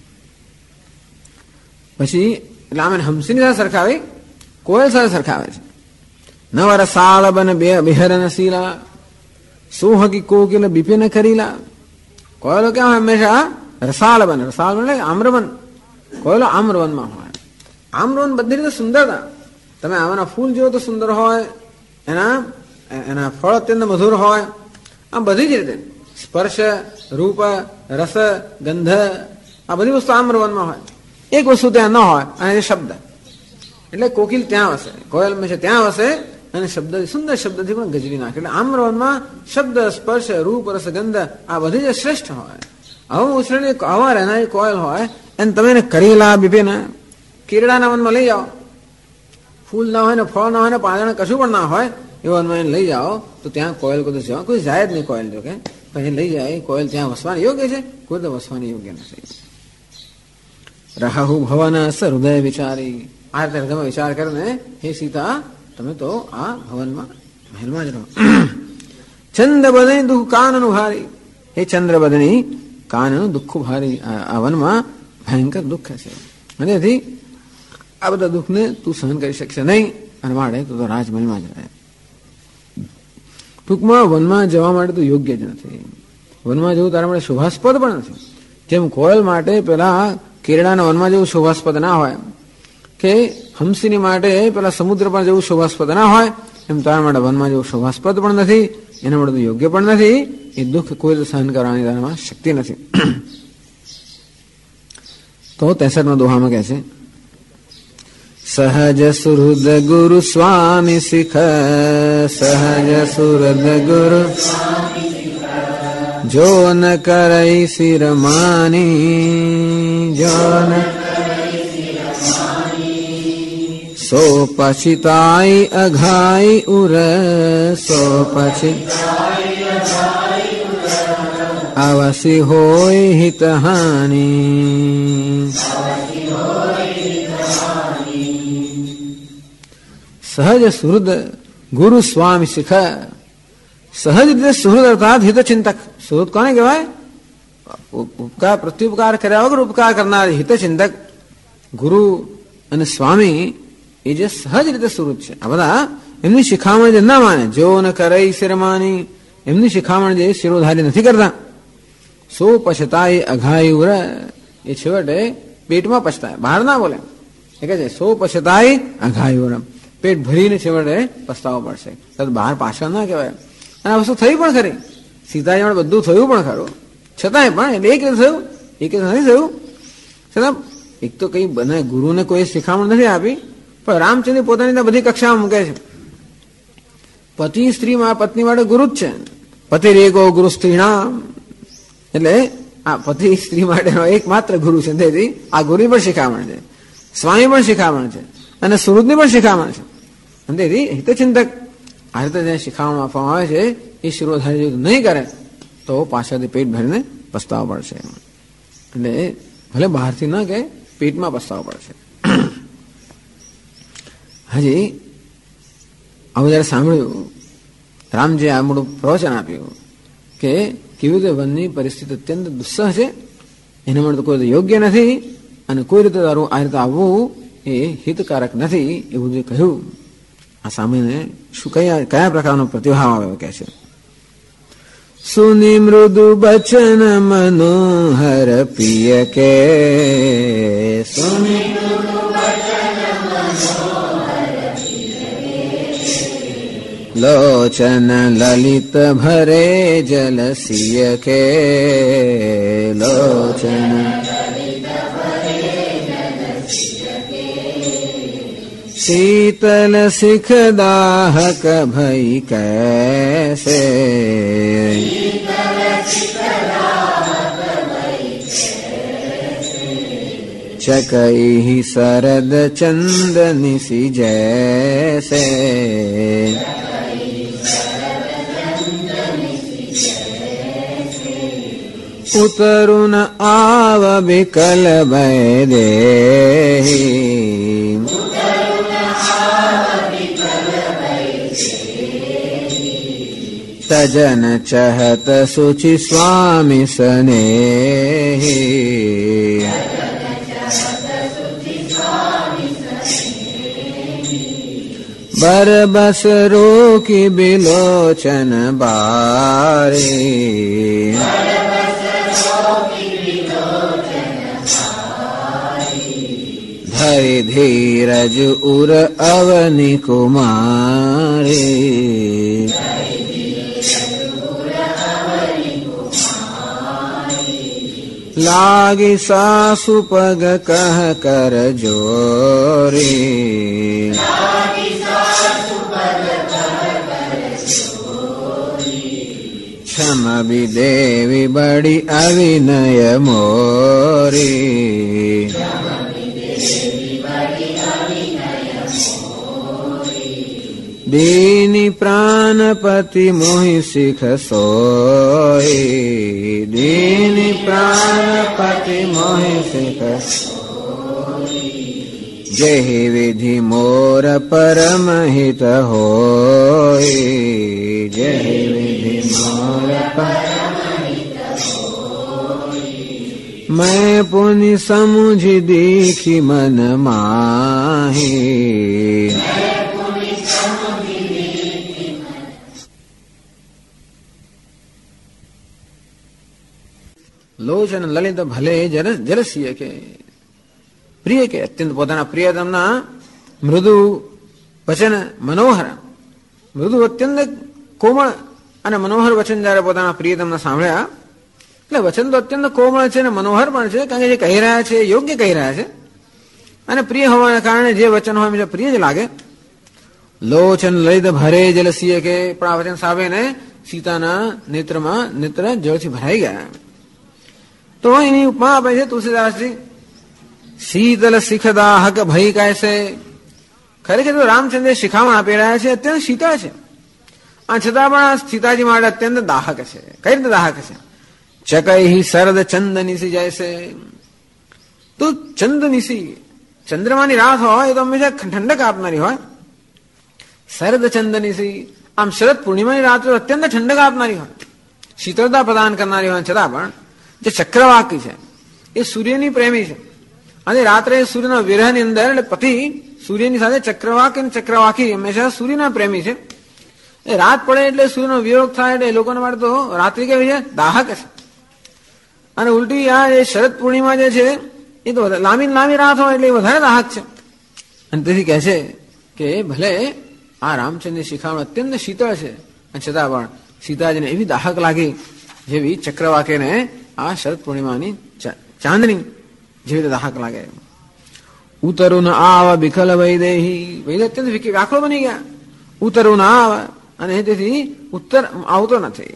પછી એટલે આમ હંસની સાથે સરખાવી, કોયલ સાથે સરખાવે છે. નવર સાળ બન બિહરન શીલા, સોહકી કોકિલ બિપિન કરીલા. કોયલો ક્યાં હંમેશા રસાળ બન, રસાળ બન એટલે આમ્રવન. કોયલો આમ્રવનમાં હોય. આમ્રવન બધી રીતે સુંદરતા, તમે આમાંના ફૂલ જુઓ તો સુંદર હોય, એના ફળ અત્યંત મધુર હોય, આમ બધી જ રીતે સ્પર્શ, રૂપ, રસ, ગંધ, આ બધી વસ્તુ આમ્રવનમાં હોય. એક વસ્તુ ત્યાં ન હોય, અને એ શબ્દ. એટલે કોકિલ ત્યાં વસે, કોયલ મેં ત્યાં વસે, અને શબ્દ સુંદર શબ્દથી પણ ગજવી નાખે. એટલે આમ્રવનમાં શબ્દ, સ્પર્શ, રૂપ, રસ, ગંધ આ બધી જે શ્રેષ્ઠ હોય. આવું ઉછરેલી આવા રહેનારી કોયલ હોય એને તમે કરેલા બિપિન કેરડાના વનમાં લઈ જાઓ, ફૂલ ના હોય ને ફળ ના હોય ને પાંદડા કશું પણ ના હોય એવા વનમાં એને લઈ જાઓ તો ત્યાં કોયલ કોઈ જવા કોઈ જાય જ નહીં. કોયલ જો કે પછી લઈ જાય કોયલ ત્યાં વસવાની યોગ્ય છે? કોઈ તો વસવાની યોગ્ય નથી. રહુ ભવન હૃદય વિચારી, આ રીતે તમે વિચાર કરીને હે સીતા તમે તો આ ભવનમાં મહેલમાં જ રહો. ચંદ્ર બદની દુઃખ કાનનું ભારી, હે ચંદ્ર બદની કાનનું દુઃખ ભારી, આ વનમાં ભયંકર દુઃખ છે. અને તેથી આ બધા દુઃખને તું સહન કરી શકશે નહીં, અને માટે તું તો રાજમહેલમાં જ રહે. ટૂંકમાં વનમાં જવા માટે તો યોગ્ય જ નથી. વનમાં જવું તારા માટે શોભાસ્પદ પણ નથી. જેમ કોયલ માટે પેલા કેરડાના વનમાં જેવું શોભાસ્પદ ના હોય, કે હંસની માટે પેલા સમુદ્ર પર જેવું શોભાસ્પદ ના હોય, એમ તારા માટે વનમાં જેવું શોભાસ્પદ પણ નથી, એના માટે તો યોગ્ય પણ નથી. એ દુઃખ કોઈ સહન કરવાની તારામાં શક્તિ નથી. તો 63 દોહામાં કહે છે, સહજ સુહૃદ ગુરુ સ્વામી શિખ, સહજ સુહૃદ ગુરુ જો ન કરઈ શિરમાની, જો ન સો પછિતાઈ અઘાઈ ઉર, સો પછી અવસી હોય હિતહાની. સહજ સુહૃદ ગુરુ સ્વામી શિખ, સહજ રીતે સુહૃદ અર્થાત હિતચિંતક. સુહૃદ કોને કહેવાય? ઉપકાર પ્રત્યુપકાર કર્યા વગર ઉપકાર કરનાર હિતચિંતક ગુરુ અને સ્વામી એ જે સહજ રીતે સુહૃદ છે. આ બધા એમની શિખામણ જે ના માને, જો ન કરે શિરમાની, એમની શિખામણ જે શિરોધારી નથી કરતા. સો પછતાય અઘાય ઉર, એ છેવટે પેટમાં પછતાય, બહાર ના બોલે. એ કહે છે સો પછતાય અઘાય ઉર, પેટ ભરીને છેવટે પસ્તાવો પડશે, બહાર પાછળ ના કહેવાય. અને આ વસ્તુ થઈ પણ ખરી, સીતાજી માટે બધું થયું પણ ખરું, છતાંય પણ એટલે એક રીતે થયું, એક રીતે નથી થયું. છતાં એક તો કઈ બને ગુરુને કોઈ શિખામણ નથી આપી, પણ રામચંદ્ર પોતાની બધી કક્ષામાં મૂકે છે. પતિ સ્ત્રી પત્ની માટે ગુરુ જ છે. પતિ રેગો ગુરુ સ્ત્રીના, એટલે આ પતિ સ્ત્રી માટેનો એકમાત્ર ગુરુ છે. તેથી આ ગુરુ પણ શિખામણ છે, સ્વામી પણ શિખામણ છે, અને સુહૃદની પણ શિખામણ છે. અને તેથી હિતચિંતક આ રીતે જે શિખામણ આપવામાં આવે છે એ શિરોધારી નહીં કરે તો પાછળથી પેટ ભરીને પસ્તાવો પડશે. એટલે ભલે બહારથી ન કે પેટમાં પસ્તાવો પડશે. હજી આવું જયારે સાંભળ્યું, રામજી આ મોટું પ્રવચન આપ્યું કે કેવી રીતે વનની પરિસ્થિતિ અત્યંત દુસ્સહ છે, એના માટે તો કોઈ યોગ્ય નથી, અને કોઈ રીતે તારું આ રીતે આવવું એ હિતકારક નથી, એવું જે કહ્યું, આ સાંભળીને શું કયા પ્રકારનો પ્રતિભાવ આવ્યો કે છે. સુની મૃદુ બચન મનોહર પિય કે, લોચન લલિત ભરે જલસિય કે લોચન शीतल सिख दाहक भई कैसे चकई सरद चंदनी सी जैसे उतरुन आव बिकल भय देहि तजन चहत सुचि स्वामी स्नेहि बरबस रोकी बिलोचन बारे धरि धीरज उर अवनि कुमारी लागी सासु पग कह कर जोरी क्षम भी देवी बड़ी अविनय मोरी दीनी प्राणपति मोहि सिख सोई दीनी प्राणपति मोहि सिख जहि विधि मोर परम हित होई जहि विधि मोर परम हित होई मैं पुनि समुझि दीखी मन माही લોચન લલિત ભલે જલસિય કે પ્રિય કે અત્યંત પોતાના પ્રિયતમના મૃદુ વચન મનોહર મૃદુ અત્યંત કોમળ અને મનોહર વચન જયારે પોતાના પ્રિયતમના સાંભળ્યા એટલે વચન તો અત્યંત કોમળ છે અને મનોહર પણ છે કારણ કે જે કહી રહ્યા છે યોગ્ય કહી રહ્યા છે અને પ્રિય હોવાના કારણે જે વચન હોય એ પ્રિય જ લાગે લોચન લલિત ભરે જલસિય કે પણ આ વચન સાંભળીને સીતાના નેત્રમાં નેત્ર જળથી ભરાઈ ગયા તો એની ઉપમા આપે છે તુલસીદાસજી શીતલ શિખ દાહક ભય કૈસે ખરેખર તો રામચંદ્ર શિખામણ આપી રહ્યા છે અત્યંત શીતળ છે આ છતાં પણ સીતાજી માટે અત્યંત દાહક છે કઈ રીતે દાહક છે ચકઈ શરદ ચંદનીસી જૈસે તો ચંદનીસી ચંદ્રમાની રાત હોય એ તો હંમેશા ઠંડક આપનારી હોય શરદ ચંદનીસી આમ શરદ પૂર્ણિમાની રાત અત્યંત ઠંડક આપનારી હોય શીતળતા પ્રદાન કરનારી હોય છતાં પણ જે ચક્રવાકી છે એ સૂર્યની પ્રેમી છે અને રાત્રે સૂર્યના વિરહની અંદર એટલે પતિ સૂર્યની સાથે ચક્રવાકી હંમેશા સૂર્યના પ્રેમી છે એ રાત પડે એટલે સૂર્યનો વિયોગ થાય એટલે એ લોકોના માટે તો રાત્રિ કેવી છે દાહક છે અને ઉલટી આ જે શરદ પૂર્ણિમા જે છે એ તો લાંબી રાત હોય એટલે વધારે દાહક છે અને તેથી કહે છે કે ભલે આ રામચંદ્રની શિખામણ અત્યંત શીતળ છે અને છતાં પણ સીતાજીને એવી દાહક લાગી જેવી ચક્રવાકીને આ શરદ પૂર્ણિમાની ચાંદની જેવી રીતે દાહક લાગે ઉતરું આવ બિખલ વૈદેહી વૈદે અત્યંત વ્યાકુળ બની ગયા ઉતરું આવ અને તેથી ઉત્તર આવતો નથી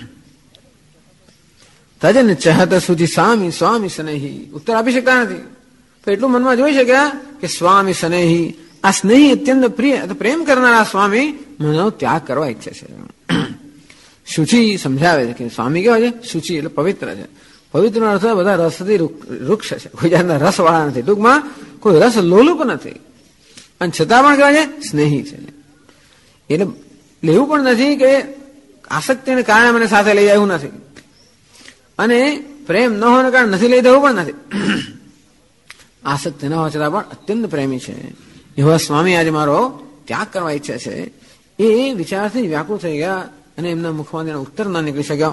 તજન ચહત સુધી સ્વામી સ્નેહી ઉત્તર આપી શકતા નથી તો એટલું મનમાં જોઈ શક્યા કે સ્વામી સ્નેહી આ સ્નેહી અત્યંત પ્રિય પ્રેમ કરનારા સ્વામી મનનો ત્યાગ કરવા ઈચ્છે છે શુચિ સમજાવે છે કે સ્વામી કેવા છે શુચિ એટલે પવિત્ર છે પવિત્રનો અર્થ બધા રસથી વૃક્ષ છે કોઈ જાતના રસ વાળા નથી ટૂંકમાં કોઈ રસ લોલુપ નથી અને છતાં પણ કેવા છે સ્નેહી છે એટલે એવું પણ નથી કે આસક્તિને કારણે મને સાથે લઈ આવ્યું નથી અને પ્રેમ ન હોવાને કારણે નથી લઈ દેવું પણ નથી આસક્તિ ન હોવા છતાં પણ અત્યંત પ્રેમી છે એવા સ્વામી આજે મારો ત્યાગ કરવા ઈચ્છે છે એ વિચારથી વ્યાકુળ થઈ ગયા અને એમના મુખમાં તેનો ઉત્તર ના નીકળી શક્યો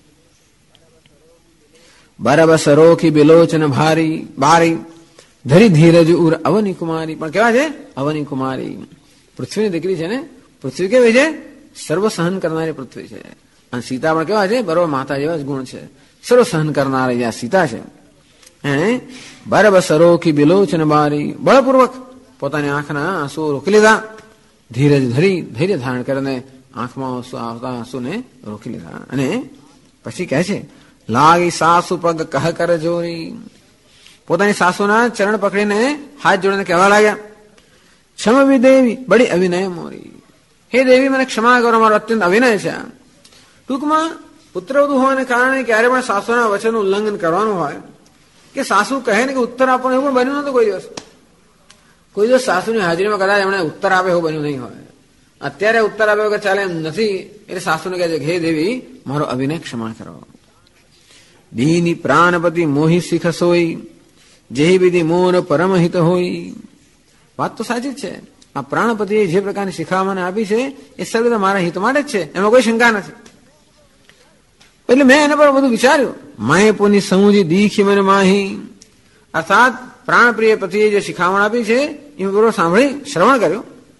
બરાબર સરોખી બિલોચન ભારી બારી ધરી ધીરજ ઉર અવની કુમારી પણ કેવા છે અવની કુમારી પૃથ્વીની દીકરી છે ને પૃથ્વી કેવી છે સર્વ સહન કરનારી પૃથ્વી છે. અને સીતા પણ કેવા છે? બરોબર માતા જેવા જ ગુણ છે. સર્વ સહન કરનારી આ સીતા છે. બરબસરો કી બિલોચન બારી, બળપૂર્વક પોતાની આંખના આંસુ રોકી લીધા. ધીરજ ધરી, ધૈર્ય ધારણ કરીને આંખમાં આવતા આંસુને રોકી લીધા. અને પછી કહે છે, લાગી સાસુ પગ કહ કર જોરી, પોતાની સાસુના ચરણ પકડીને હાથ જોડીને કહેવા લાગ્યા, ક્ષમવી દેવી બડી અવિનય મોરી, હે દેવી મને ક્ષમા કરો, મારો અત્યંત અવિનય છે. ટૂંકમાં પુત્રવધુ હોવાને કારણે ક્યારે પણ સાસુના વચનનું ઉલ્લંઘન કરવાનું હોય કે સાસુ કહે ને કે ઉત્તર આપવાનો, એવું પણ બન્યું નતું કોઈ દિવસ સાસુની હાજરીમાં કદાચ એમણે ઉત્તર આપે એવું બન્યું નહીં હોય. અત્યારે ઉત્તર આપ્યો કે ચાલે એમ નથી, એટલે સાસુને કહે છે, હે દેવી મારો અવિનય ક્ષમા કરો. દીની પ્રાણપતિ મોહી શીખ સોઈ, જેહી વિધિ મોર પરમહિત હોય. વાત તો સાચી જ છે. આ પ્રાણપતિએ જે પ્રકારની શિખામણ આપી છે એ સર્વદા મારા હિત માટે જ છે, એમાં કોઈ શંકા નથી. એટલે મેં એના પર બધું વિચાર્યું. માએ પુની સમૂજી દીખી મને માહી, અર્થાત પ્રાણપ્રિય પતિએ જે શિખામણ આપી છે એ બરોબર સાંભળી શ્રવણ કર્યું.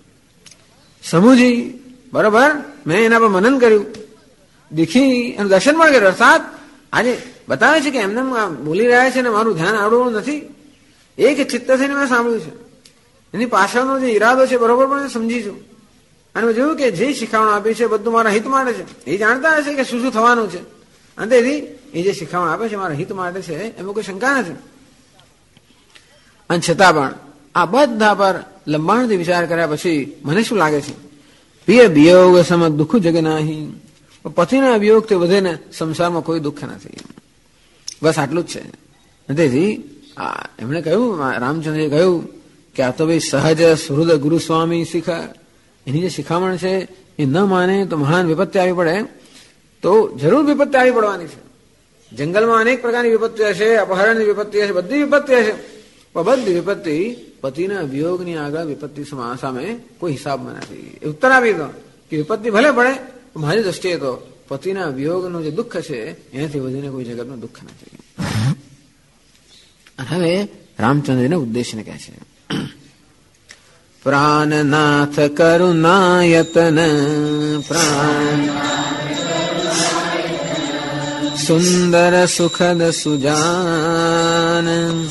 સમૂજી બરોબર મેં એના પર મનન કર્યું, દીખી એનું દર્શન પણ કર્યું. અર્થાત આજે બતાવે છે કે એમને બોલી રહ્યા છે ને મારું ધ્યાન આવડવું નથી, એક ચિત્ત થઈને મેં સાંભળ્યું છે. એની પાછળનો જે ઈરાદો છે બરોબર પણ સમજી છું. અને મેં જોયું કે જે શિખામણ આપી છે બધું મારા હિત માટે છે. એ જાણતા હશે કે શું શું થવાનું છે, અને તેથી એ જે શિખામણ આપે છે મારા હિત માટે છે, એમાં કોઈ શંકા નથી. અને છતાં પણ આ બધા પર લંબાણથી વિચાર કર્યા પછી મને શું લાગે છે, પ્રિય વિયોગ સમ દુઃખ જગ નાહી, પતિના વિયોગથી વધે ને સંસારમાં કોઈ દુઃખ નથી. બસ આટલું જ છે. તેથી એમણે કહ્યું, રામચંદ્રજીએ કહ્યું કે આ તો ભાઈ સહજ સુહૃદ ગુરુ સ્વામી શીખ, એની જે શિખામણ છે એ ન માને તો મહાન વિપત્તિ આવી પડે, તો જરૂર વિપત્તિ આવી પડવાની છે. જંગલમાં અનેક પ્રકારની વિપત્તિ હશે, અપહરણની વિપત્તિ હશે, બધી વિપત્તિ હશે, પણ બધી વિપત્તિ પતિના વિયોગની આગળ વિપત્તિ સામે કોઈ હિસાબમાં નથી. ઉત્તર આપી દો કે વિપત્તિ ભલે પડે, મારી દ્રષ્ટિએ તો પતિના વિયોગનું જે દુઃખ છે એનાથી વધીને કોઈ જગતનું દુઃખ નથી. અને હવે રામચંદ્રને ઉદ્દેશને કહે છે, પ્રાણનાથ કરુણાયતન, પ્રાણ સુંદર સુખદ સુજાન,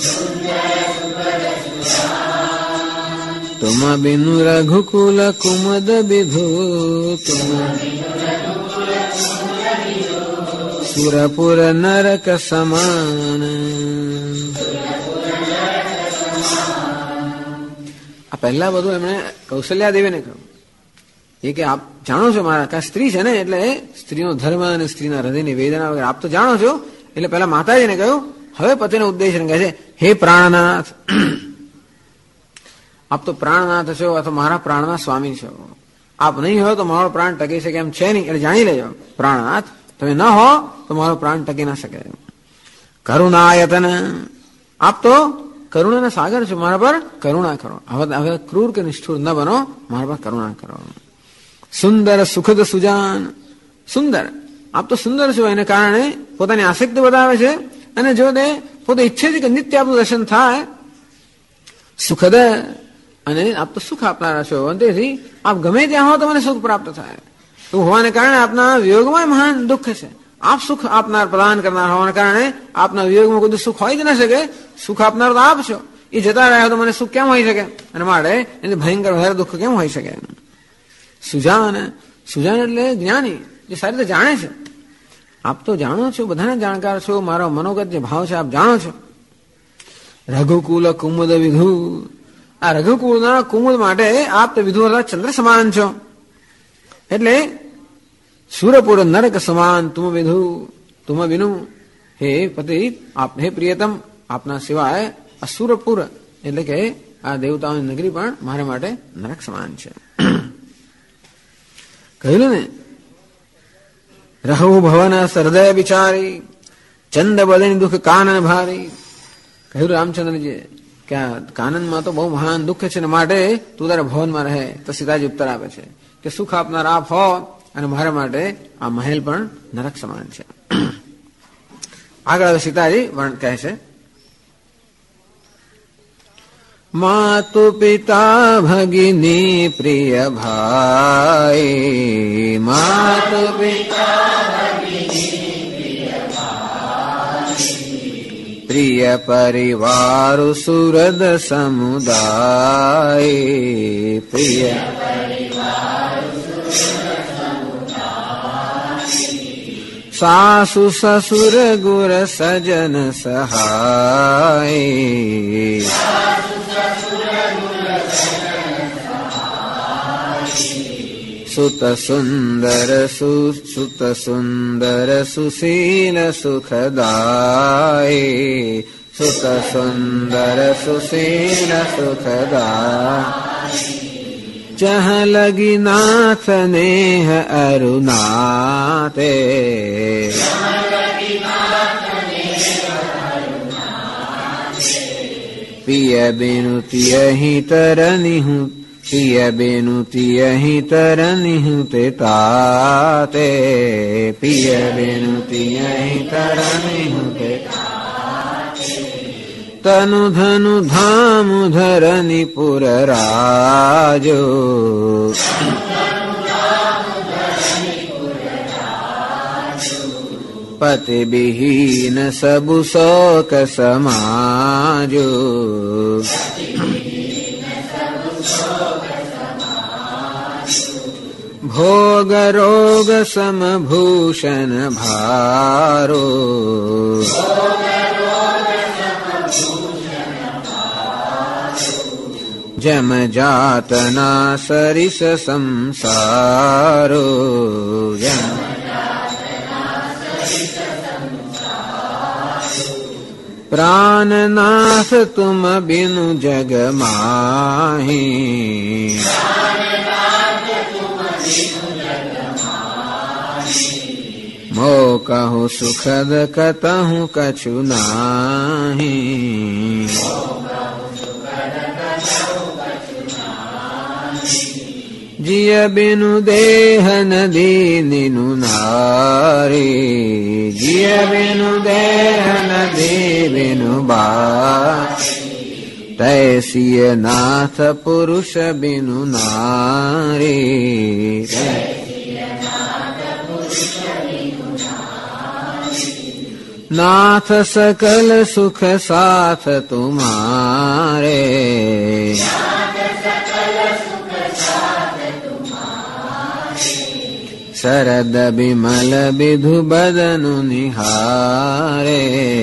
તુમ બિનુ રઘુકુલ કુમદ વિધુ, તુમ સુરપુર નરક સમાન. આ પહેલા બધું એમણે કૌશલ્યા દેવીને કહ્યું એ કે આપ જાણો છો મારા કા સ્ત્રી છે ને, એટલે સ્ત્રીનો ધર્મ અને સ્ત્રીના હૃદયની વેદના વગેરે આપ તો જાણો છો. એટલે પેલા માતાજીને કહ્યું. હવે પતિનો ઉદ્દેશ કહે છે, હે પ્રાણનાથ, આપ તો પ્રાણનાથ છો અથવા મારા પ્રાણના સ્વામી છો. આપ નહીં હો તો મારો પ્રાણ ટકી શકે એમ છે નહીં, એટલે જાણી લેજો પ્રાણનાથ તમે ન હો તો મારો પ્રાણ ટકી ના શકે. કરુણાયતન, આપ તો કરુણાના સાગર છો, મારા પર કરુણા કરો. હવે ક્રૂર કે નિષ્ઠુર ન બનો, મારા પર કરુણા કરો. સુંદર સુખદ સુજાન, સુંદર, આપ તો સુંદર છો એને કારણે પોતાની આસક્તિ બતાવે છે, અને જો તે પોતે ઈચ્છે છે કે નિત્ય આપનું દર્શન થાય. સુખદ, અને આપ તો સુખ આપનારા છો, તેથી આપ ગમે ત્યાં હો તો મને સુખ પ્રાપ્ત થાય. તો હોવાને કારણે આપના વિયોગમાં મહાન દુઃખ છે. આપ સુખ આપનાર પ્રદાન કરનાર હોવાને કારણે આપના વિયોગમાં કોઈ સુખ હોય જ ન શકે. સુખ આપનાર તો આપ છો, એ જતા રહ્યા તો મને સુખ કેમ હોઈ શકે, અને માટે એને ભયંકર વધારે દુઃખ કેમ હોઈ શકે. સુજાન, સુજાન એટલે જ્ઞાની, જે સારી રીતે જાણે છે. આપ તો જાણો છો, બધાને જાણકાર છો, મારો મનોગત જે ભાવ છે આપ જાણો છો. રઘુકુલ કુમુદ વિધુ, આ રઘુકુળના કુમુદ માટે આપ તો વિધુ અર્થાત ચંદ્ર સમાન છો. એટલે સુરપુર નરક સમાન તુમ વિધુ, તુમ વિનુ, હે પતિ આપ, હે પ્રિયતમ, આપના સિવાય આ સુરપુર એટલે કે આ દેવતાઓની નગરી પણ મારા માટે નરક સમાન છે. કહ્યું ને, રહુ ભવન હૃદય વિચારી, ચંદ બદની દુઃખ કાનન ભારી. કહ્યું રામચંદ્રજી કે આ કાનનમાં તો બહુ મહાન દુઃખ છે, ને માટે તું તારા ભવનમાં રહે. તો સીતાજી ઉત્તર આપે છે કે સુખ આપનાર આપ હો, અને મારા માટે આ મહેલ પણ નરક સમાન છે. આગળ સીતાજી વર્ણન કહે છે, मातु पिता भगिनी प्रिय भाई, मातु पिता भगिनी प्रिय भाई, प्रिय परिवार सुहृद समुदाय, प्रिय परिवार सुहृद समुदाय, सासु ससुर गुर सजन सहाय, सुत सुंदर सुशील सुखदाय, सुत सुंदर सुशील सुखदाय, चह लगी नाथ नेह अरुनाते, पिय बिनु तियहि तरनिहु, पिय बिनु तियहि तरनिहु ते ताते, पिय बिनु तियहि तरनिहु ते ताते, तनु धनु धाम धरनि पुर राजो, पति विहीन सबु शोक समाजो, भोग रोग समभूषण भारो, जम जातना सरिस संसारो, जम प्राणनाथ तुम बिनु जग माही, मो कहु सुखद कतहु कछु नाही, जिय बिनु देह नदी निनु नारी, जिय बिनु देह नदी बिनु बारी, तैसिय नाथ पुरुष बिनु नारी, नाथ सकल सुख साथ तुम्हारे, शरद बिमल विधु बदनु निहारे,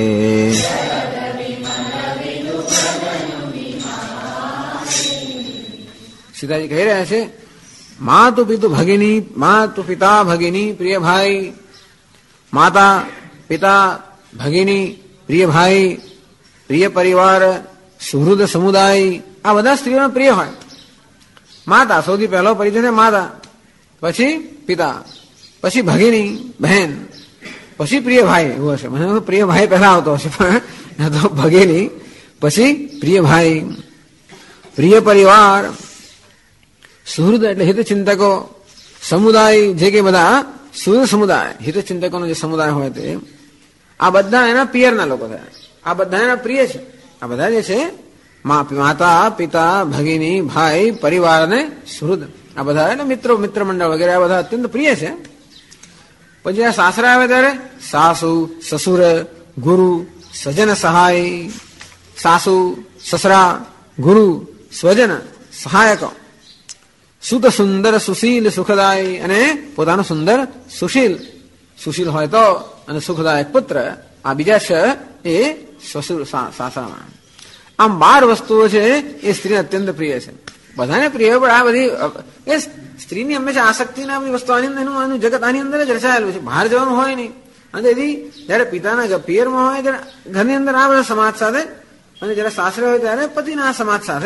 सीताजी कह रहे ऐसे, मातु पितु भगिनी, मातु पिता भगिनी प्रिय भाई, माता पिता भगिनी प्रिय भाई, प्रिय परिवार સુહૃદ સમુદાય, આ બધા સ્ત્રીઓનો પ્રિય હોય. માતા સૌથી પહેલો પરિચય માતા, પછી પિતા, પછી ભગીની બહેન, પછી પ્રિય ભાઈ. એવું હશે, મને પ્રિય ભાઈ પહેલા આવતો હશે, પણ તો ભગીની પછી પ્રિય ભાઈ, પ્રિય પરિવાર, સુહૃદ એટલે હિતચિંતકો, સમુદાય જે કે બધા સુહૃદ સમુદાય, હિતચિંતકોનો જે સમુદાય હોય તે આ બધા એના પિયરના લોકો થયા. આ બધા એના પ્રિય છે. આ બધા જે છે માતા પિતા ભગીની ભાઈ પરિવાર અને સુહૃદ, આ બધા એને મિત્રો મિત્ર મંડળ વગેરે આ બધા અત્યંત પ્રિય છે. પછી આ સાસરા આવે ત્યારે સાસુ સસુર ગુરુ સજન સહાય, સાસુ સસરા ગુરુ સ્વજન સહાયક, સુત સુંદર સુશીલ સુખદાય, અને પોતાનો સુંદર સુશીલ, સુશીલ હોય તો અને સુખદાયક પુત્ર, આ બીજા છે એ સસુર સાસરામાં. આમ 12 વસ્તુઓ છે એ સ્ત્રીને અત્યંત પ્રિય છે. બધાને પ્રિય, પણ આ બધી એ સ્ત્રીની હંમેશા આસક્તિના બધી વસ્તુ એનું જગત આની અંદર જ રચાયેલું છે. બહાર જવાનું હોય નહીં. અને તેથી જયારે પિતાના પિયરમાં હોય ત્યારે ઘરની અંદર આ બધા સમાજ સાથે, અને જયારે સાસરે હોય ત્યારે પતિના સમાજ સાથે,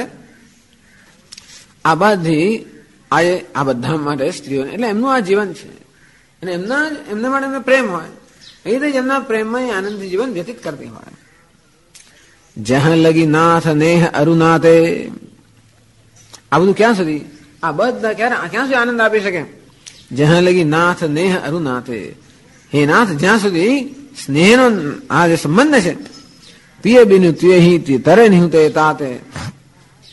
આ બધી આજે આ બધા માટે સ્ત્રીઓને એટલે એમનું આ જીવન છે. અને એમના માટે એમને પ્રેમ હોય, એ રીતે જ એમના પ્રેમમાં આનંદથી જીવન વ્યતીત કરતી હોય. જહાં લગી નાથ નેહ અરુનાથે, આ બધું ક્યાં સુધી, આ બધા ક્યાં સુધી આનંદ આપી શકે? જહાં લગી નાથ નેહ અરુનાથે, હે નાથ જ્યાં સુધી સ્નેહનો આ જે સંબંધ છે, પિય બિનુ તુયહિ તરે નહીં તે તાતે,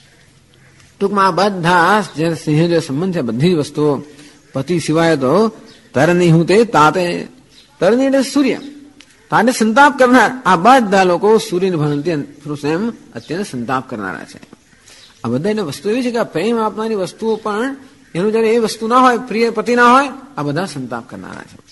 ટૂંકમાં આ બધા જે સિંહ જે સંબંધ છે બધી જ વસ્તુઓ પતિ સિવાય તો તરની હું તે તાતે, તરની એટલે સૂર્ય, તાતે સંતાપ કરનાર, આ બધા લોકો સૂર્યને ભણતી પુરુષ એમ અત્યંત સંતાપ કરનારા છે. આ બધા એને વસ્તુ એવી છે કે આ પ્રેમ આપનારી વસ્તુઓ પણ એનું જયારે એ વસ્તુ ના હોય, પ્રિય પતિ ના હોય, આ બધા સંતાપ કરનારા છે.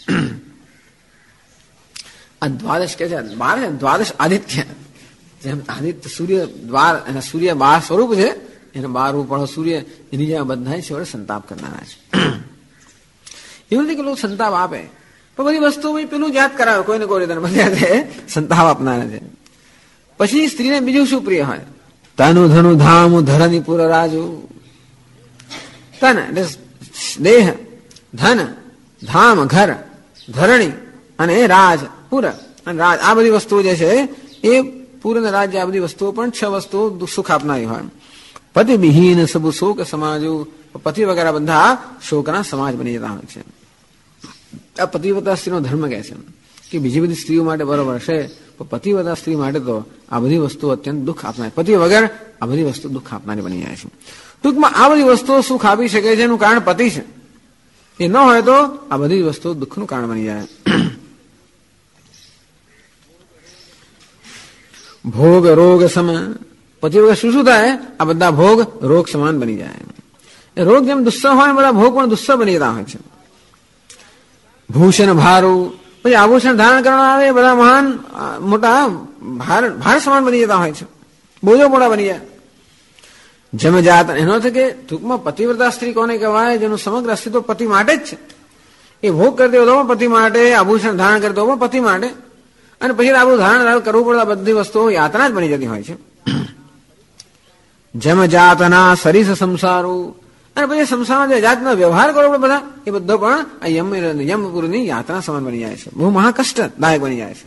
આ દ્વાદશ કે છે, બાર છે દ્વાદશ આદિત્ય, જેમ આદિત્ય સૂર્ય દ્વાર અને સૂર્ય 12 સ્વરૂપ છે, એને 12 રૂપ વાળો સૂર્ય, એની જેવા બધા છે સંતાપ કરનારા છે. એવું નથી કે લોકો સંતાપ આપે, પણ બધી વસ્તુ પેલું યાદ કરાવે, કોઈને કોઈ રીતે બધા સંતાપ આપનારા છે. પછી સ્ત્રીને બીજું શું પ્રિય હોય? તનુ ધનુ ધામ ધરની પુર રાજુ. તન એટલે દેહ, ધન, ધામ ઘર, ધરણી અને રાજ, પુર અને રાજ, આ બધી વસ્તુઓ જે છે એ પુર અને રાજ્ય, આ બધી વસ્તુઓ પણ 6 વસ્તુઓ સુખ આપનારી હોય. પતિ વિહીન સબુ શોક સમાજુ, પતિ વગેરે બધા શોકના સમાજ બની જતા હોય છે. આ પતિવ્રતા સ્ત્રીનો ધર્મ કહે છે કે બીજી બધી સ્ત્રીઓ માટે બરોબર છે, પણ પતિવ્રતા સ્ત્રી માટે તો આ બધી વસ્તુઓ અત્યંત દુઃખ આપનારી, પતિ વગર આ બધી વસ્તુ દુઃખ આપનારી બની જાય છે. ટૂંકમાં આ બધી વસ્તુઓ સુખ આપી શકે છે એનું કારણ પતિ છે, એ ન હોય તો આ બધી વસ્તુઓ દુઃખનું કારણ બની જાય. ભોગ રોગ સમ, પતિ વગર શું શું થાય? આ બધા ભોગ રોગ સમાન બની જાય. એ રોગ જેમ દુસ્સહ હોય, બધા ભોગ પણ દુસ્સહ બની જતા હોય છે. ભૂષણ ભારું, પછી આભૂષણ ધારણ કરવા આવે બધા મહાન મોટા ભાર સમાન બની જતા હોય છે, બોજો મોટા બની જાય. જમજાત એનો છે કે ટૂંકમાં પતિવ્રતા સ્ત્રી કોને કહેવાય? જેનું સમગ્ર અસ્તિત્વ પતિ માટે જ છે. એ ભોગ કરતી હોય તો પણ પતિ માટે, આભૂષણ ધારણ કરતો પણ પતિ માટે, અને પછી આપણું ધારણ કરવું પડતા બધી વસ્તુઓ યાતના જ બની જતી હોય છે. જમજાતના સરીસ સંસારું, અને પછી સંસારમાં જે જાતનો વ્યવહાર કરવો પડે બધા, એ બધો પણ આ યમપુરની યાત્રા સમાન બની જાય છે, બહુ મહાકષ્ટદાયક બની જાય છે.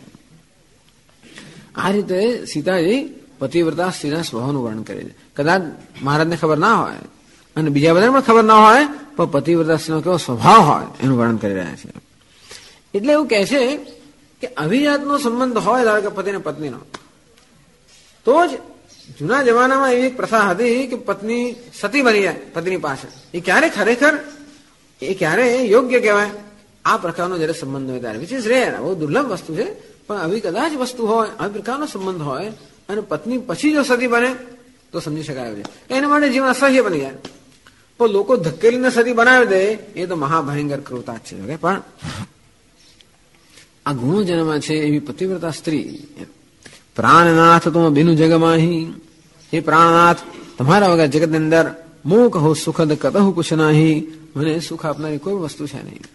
આ રીતે સીતાજી પતિવ્રતા સ્ત્રીના સ્વભાવનું વર્ણન કરે છે. કદાચ મહારાજને ખબર ના હોય અને બીજા બધાને પણ ખબર ના હોય, પણ પતિવ્રતા સ્ત્રીનો કેવો સ્વભાવ હોય એનું વર્ણન કરી રહ્યા છે. એટલે એવું કહે છે કે અભિજાતનો સંબંધ હોય, ધારો કે પતિ અને પત્નીનો, તો જ જૂના જમાનામાં એવી એક પ્રથા હતી કે પત્ની સતી બની જાય પતિની પાસે. એ ક્યારે ખરેખર એ ક્યારે યોગ્ય કહેવાય? આ પ્રકારનો જયારે સંબંધ હોય ત્યારે, વિચ ઇઝ રેર, બહુ દુર્લભ વસ્તુ છે, પણ આવી કદાચ વસ્તુ હોય, આવી પ્રકારનો સંબંધ હોય અને પત્ની પછી જો સતી બને તો સમજી શકાય છે. એના માટે જીવન અસહ્ય બની જાય. પણ લોકો ધકેલીને સતી બનાવી દે એ તો મહાભયંકર ક્રૂરતા છે. પણ આ ગુણો જેનામાં છે એવી પતિવ્રતા સ્ત્રી, પ્રાણનાથ તું બિનું જગમાહી, હે પ્રાણનાથ તમારા વગર જગતની અંદર મું કહો સુખદ કતહુ કુછ નાહી, મને સુખ આપનારી કોઈ વસ્તુ છે નહીં.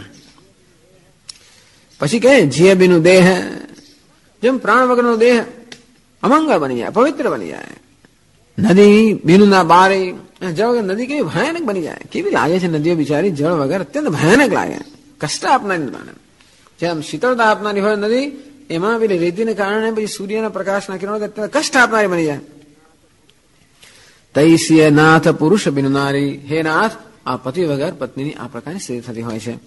પછી કહે જીય બિનું દેહ, જેમ પ્રાણ વગરનો દેહ અમંગળ બની જાય, પવિત્ર બની જાય. નદી બિનું ના બારે, જળ વગર નદી કેવી ભયાનક બની જાય. કેવી લાગે છે નદીઓ બિચારી, જળ વગર અત્યંત ભયાનક લાગે, કષ્ટ આપનારી માને. જેમ શીતળતા આપનારી હોય નદી, એમાં પેલી રેતીને કારણે પછી સૂર્યના પ્રકાશના કિરણો અત્યંત કષ્ટ આપનારી બની જાય. તૈસીય નાથ પુરુષ બિન નારી, હે નાથ આ પતિ વગર પત્નીની આ પ્રકારની સ્થિતિ થતી હોય છે.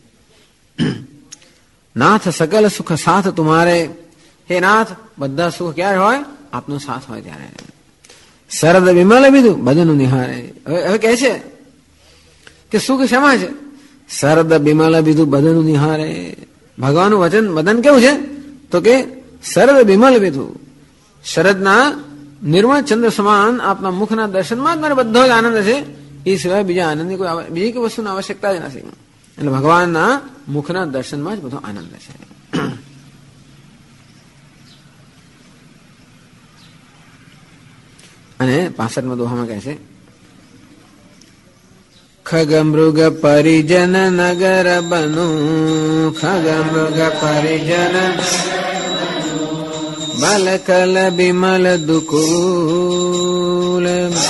નાથ સકલ સુખ સાથ તુમારે, હે નાથ બધા સુખ ક્યારે હોય? આપનો સાથ હોય ત્યારે. શરદ વિમલ બીધું બદનું નિહારે, હવે કહે છે કે સુખ શેમાં છે? શરદ વિમલ બીધું બદનું નિહારે. ભગવાનનું વચન બદન કેવું છે? તો કે શરદ વિમલ બીધું, શરદના નિર્મળ ચંદ્ર સમાન આપના મુખના દર્શનમાં જ મને બધો જ આનંદ છે, એ સિવાય બીજા આનંદની કોઈ બીજી કોઈ વસ્તુની આવશ્યકતા જ નથી. એટલે ભગવાનના મુખના દર્શનમાં જ બધો આનંદ છે. અને 65માં દોહામાં કહે છે, ખગ મૃગ પરિજન નગર બનુ, ખગ મૃગ પરિજન બલકલ બિમલ દુકુલ,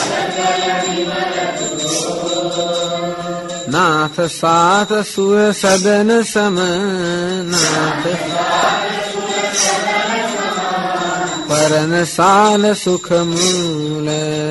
નાથ સાથ સુર સદન સમ, નાથ પરન સાલ સુખ મૂલ.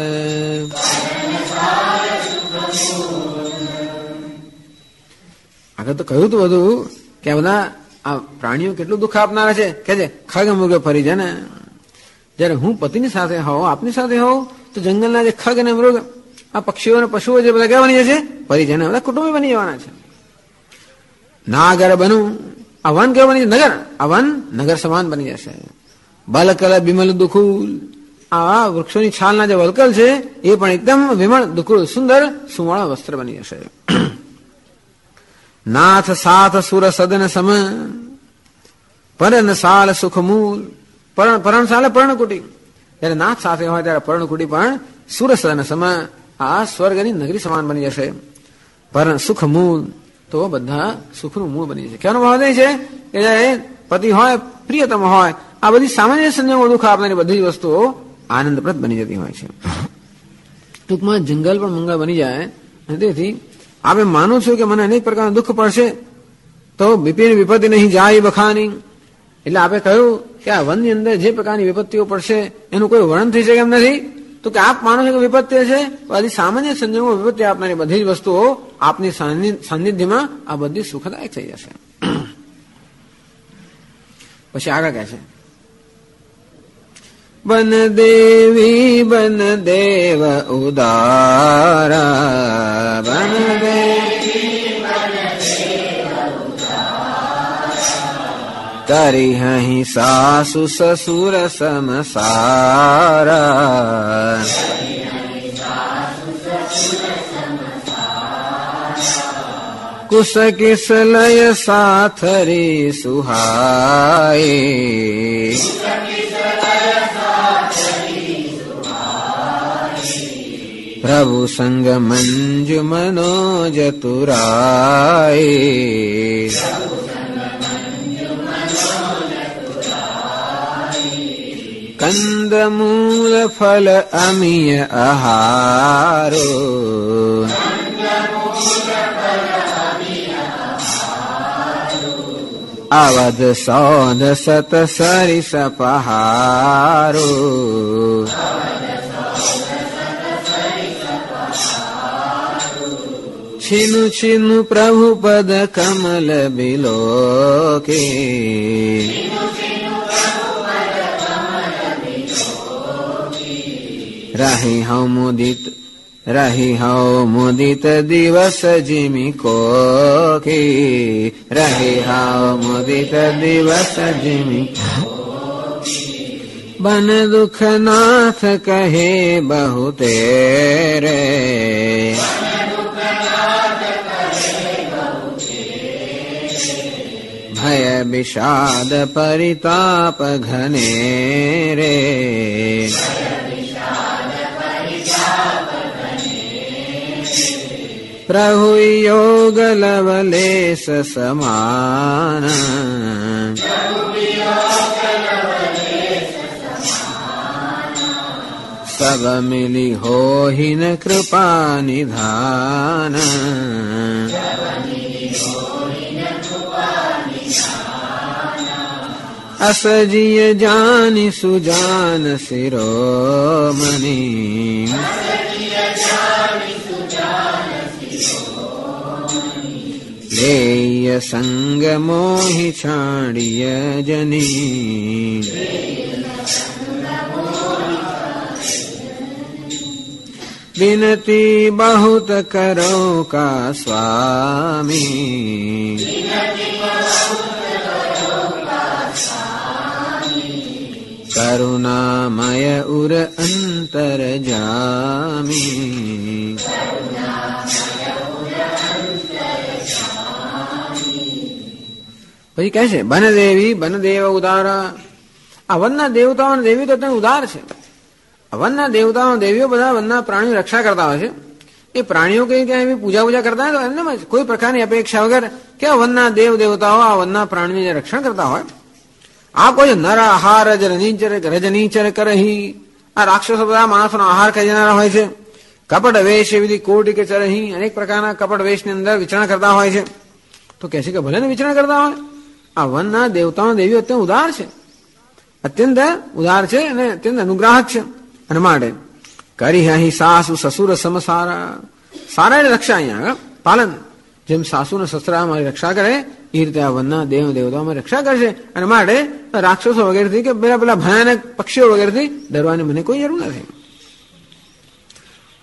આગળ તો કહ્યું હતું બધું કે બધા આ પ્રાણીઓ કેટલું દુઃખ આપનારા છે. કે છે ખગ મૃગ પરિજન, જયારે હું પતિની સાથે હોઉં, આપની સાથે હોઉં, તો જંગલના જે ખગ અને મૃગ આ પક્ષીઓ અને પશુઓ જે બધા કેવા બની જશે? પરિજન, બધા કુટુંબી બની જવાના છે. નાગર બનું, આ વન કેવું બની જશે? નગર, આ વન નગર સમાન બની જશે. બલકલ બિમલ દુખુલ, આ વૃક્ષોની છાલના જે વલકલ છે એ પણ એકદમ વિમળ દુકુળ સુંદર સુવાળા વસ્ત્ર બની જશે. નાથ સાથ સુર સદન સમ, પરણ સાલ સુખ મૂલ, પરણ સાલે પર્ણકુટી, જયારે નાથ સાથે હોય ત્યારે પર્ણકુટી પણ સુર સદન સમ, આ સ્વર્ગની નગરી સમાન બની જશે. પરણ સુખ મૂલ, તો બધા સુખનું મૂળ બની જશે. કહેવાનો ભાવ એ છે કે જયારે પતિ હોય, પ્રિયતમ હોય, આ બધી સામાન્ય સંજોગો દુઃખ આપનારી બધી જ વસ્તુઓ આનંદપ્રદ બની જતી હોય છે. ટૂંકમાં જંગલ પણ મંગળ બની જાય. અને તેથી આપણે માનું છું કે મને અનેક પ્રકારનું દુઃખ પડશે તો વિપિન વિપત્તિ નહીં જાય બખાની, એટલે આપણે કહ્યું કે આ વનની અંદર જે પ્રકારની વિપત્તિઓ પડશે એનું કોઈ વર્ણન થઈ શકે એમ નથી. તો કે આપ માનો છો કે વિપત્તિ છે, બધી સામાન્ય સંજોગો વિપત્તિ આપનારી બધી જ વસ્તુઓ આપની સાનિધ્યમાં આ બધી સુખદાયક થઈ જશે. પછી આગળ કહે છે, બન દેવી બન દેવ ઉદારા, બન દેવી કરી હહીં સાસુ સસુર સમસારા, કુશ કિસ લય સાથરી સુહાય, પ્રભુ સંગ મંજુ મનોજ તુરાય, કંદ મૂલ ફલ અમિય આહારો, અવધ સૌદ સત સરિસ પહારો, છીનુ છીનુ પ્રભુ પદ કમલ બિલોકે, રહી હઉ મુદિત દિવસ જીમી કોકી, રહી હઉ મુદિત દિવસ જીમી, બન દુઃખનાથ કહે બહુ તેરે, ભય વિષાદ પરિતાપ ઘને રે, પ્રભુ યોગ લવલેશ સમાન, સબ મિલી હોહિન કૃપા નિધાન, અસજીય જાની સુજાન શિરોમણી, લેય સંગ મોહિ છાડિય જની, વિનતી બહુત કરો કા સ્વામી, કરુણામય ઉર અંતર જામી, પછી કહે છે બન દેવી બન દેવ ઉદારા, આ વનના દેવતાઓ અને દેવી તો અત્યંત ઉદાર છે. વનના દેવતાઓ દેવીઓ બધા વનના પ્રાણીઓ રક્ષા કરતા હોય છે. એ પ્રાણીઓ કઈ ક્યાં એવી પૂજા કરતા હોય તો એમને કોઈ પ્રકારની અપેક્ષા વગર કે વનના દેવ દેવતાઓ આ વનના પ્રાણીઓને રક્ષણ કરતા હોય. આ કોઈ નર આહાર રજનીચર કરહી, આ રાક્ષસો બધા માણસોનો આહાર ખાઈ જનારા હોય છે. કપટ વેશ એવી કોટી કે ચરહી, અનેક પ્રકારના કપટ વેશની અંદર વિચરણ કરતા હોય છે. તો કહે છે કે ભલે ને વિચરણ કરતા હોય, આ વનના દેવતાઓ દેવીઓ અત્યંત ઉદાર છે, અત્યંત ઉદાર છે અને અત્યંત અનુગ્રાહક છે. અને માટે કરી અહીં સાસુ સસુર સમસારા, સારા એટલે રક્ષા, અહીંયા પાલન, જેમ સાસુ ને સસરા અમારી રક્ષા કરે એ રીતે આ વનના દેવ દેવતાઓ અમારી રક્ષા કરશે. અને માટે રાક્ષસો વગેરેથી કે પેલા ભયાનક પક્ષીઓ વગેરેથી ડરવાની મને કોઈ જરૂર નથી.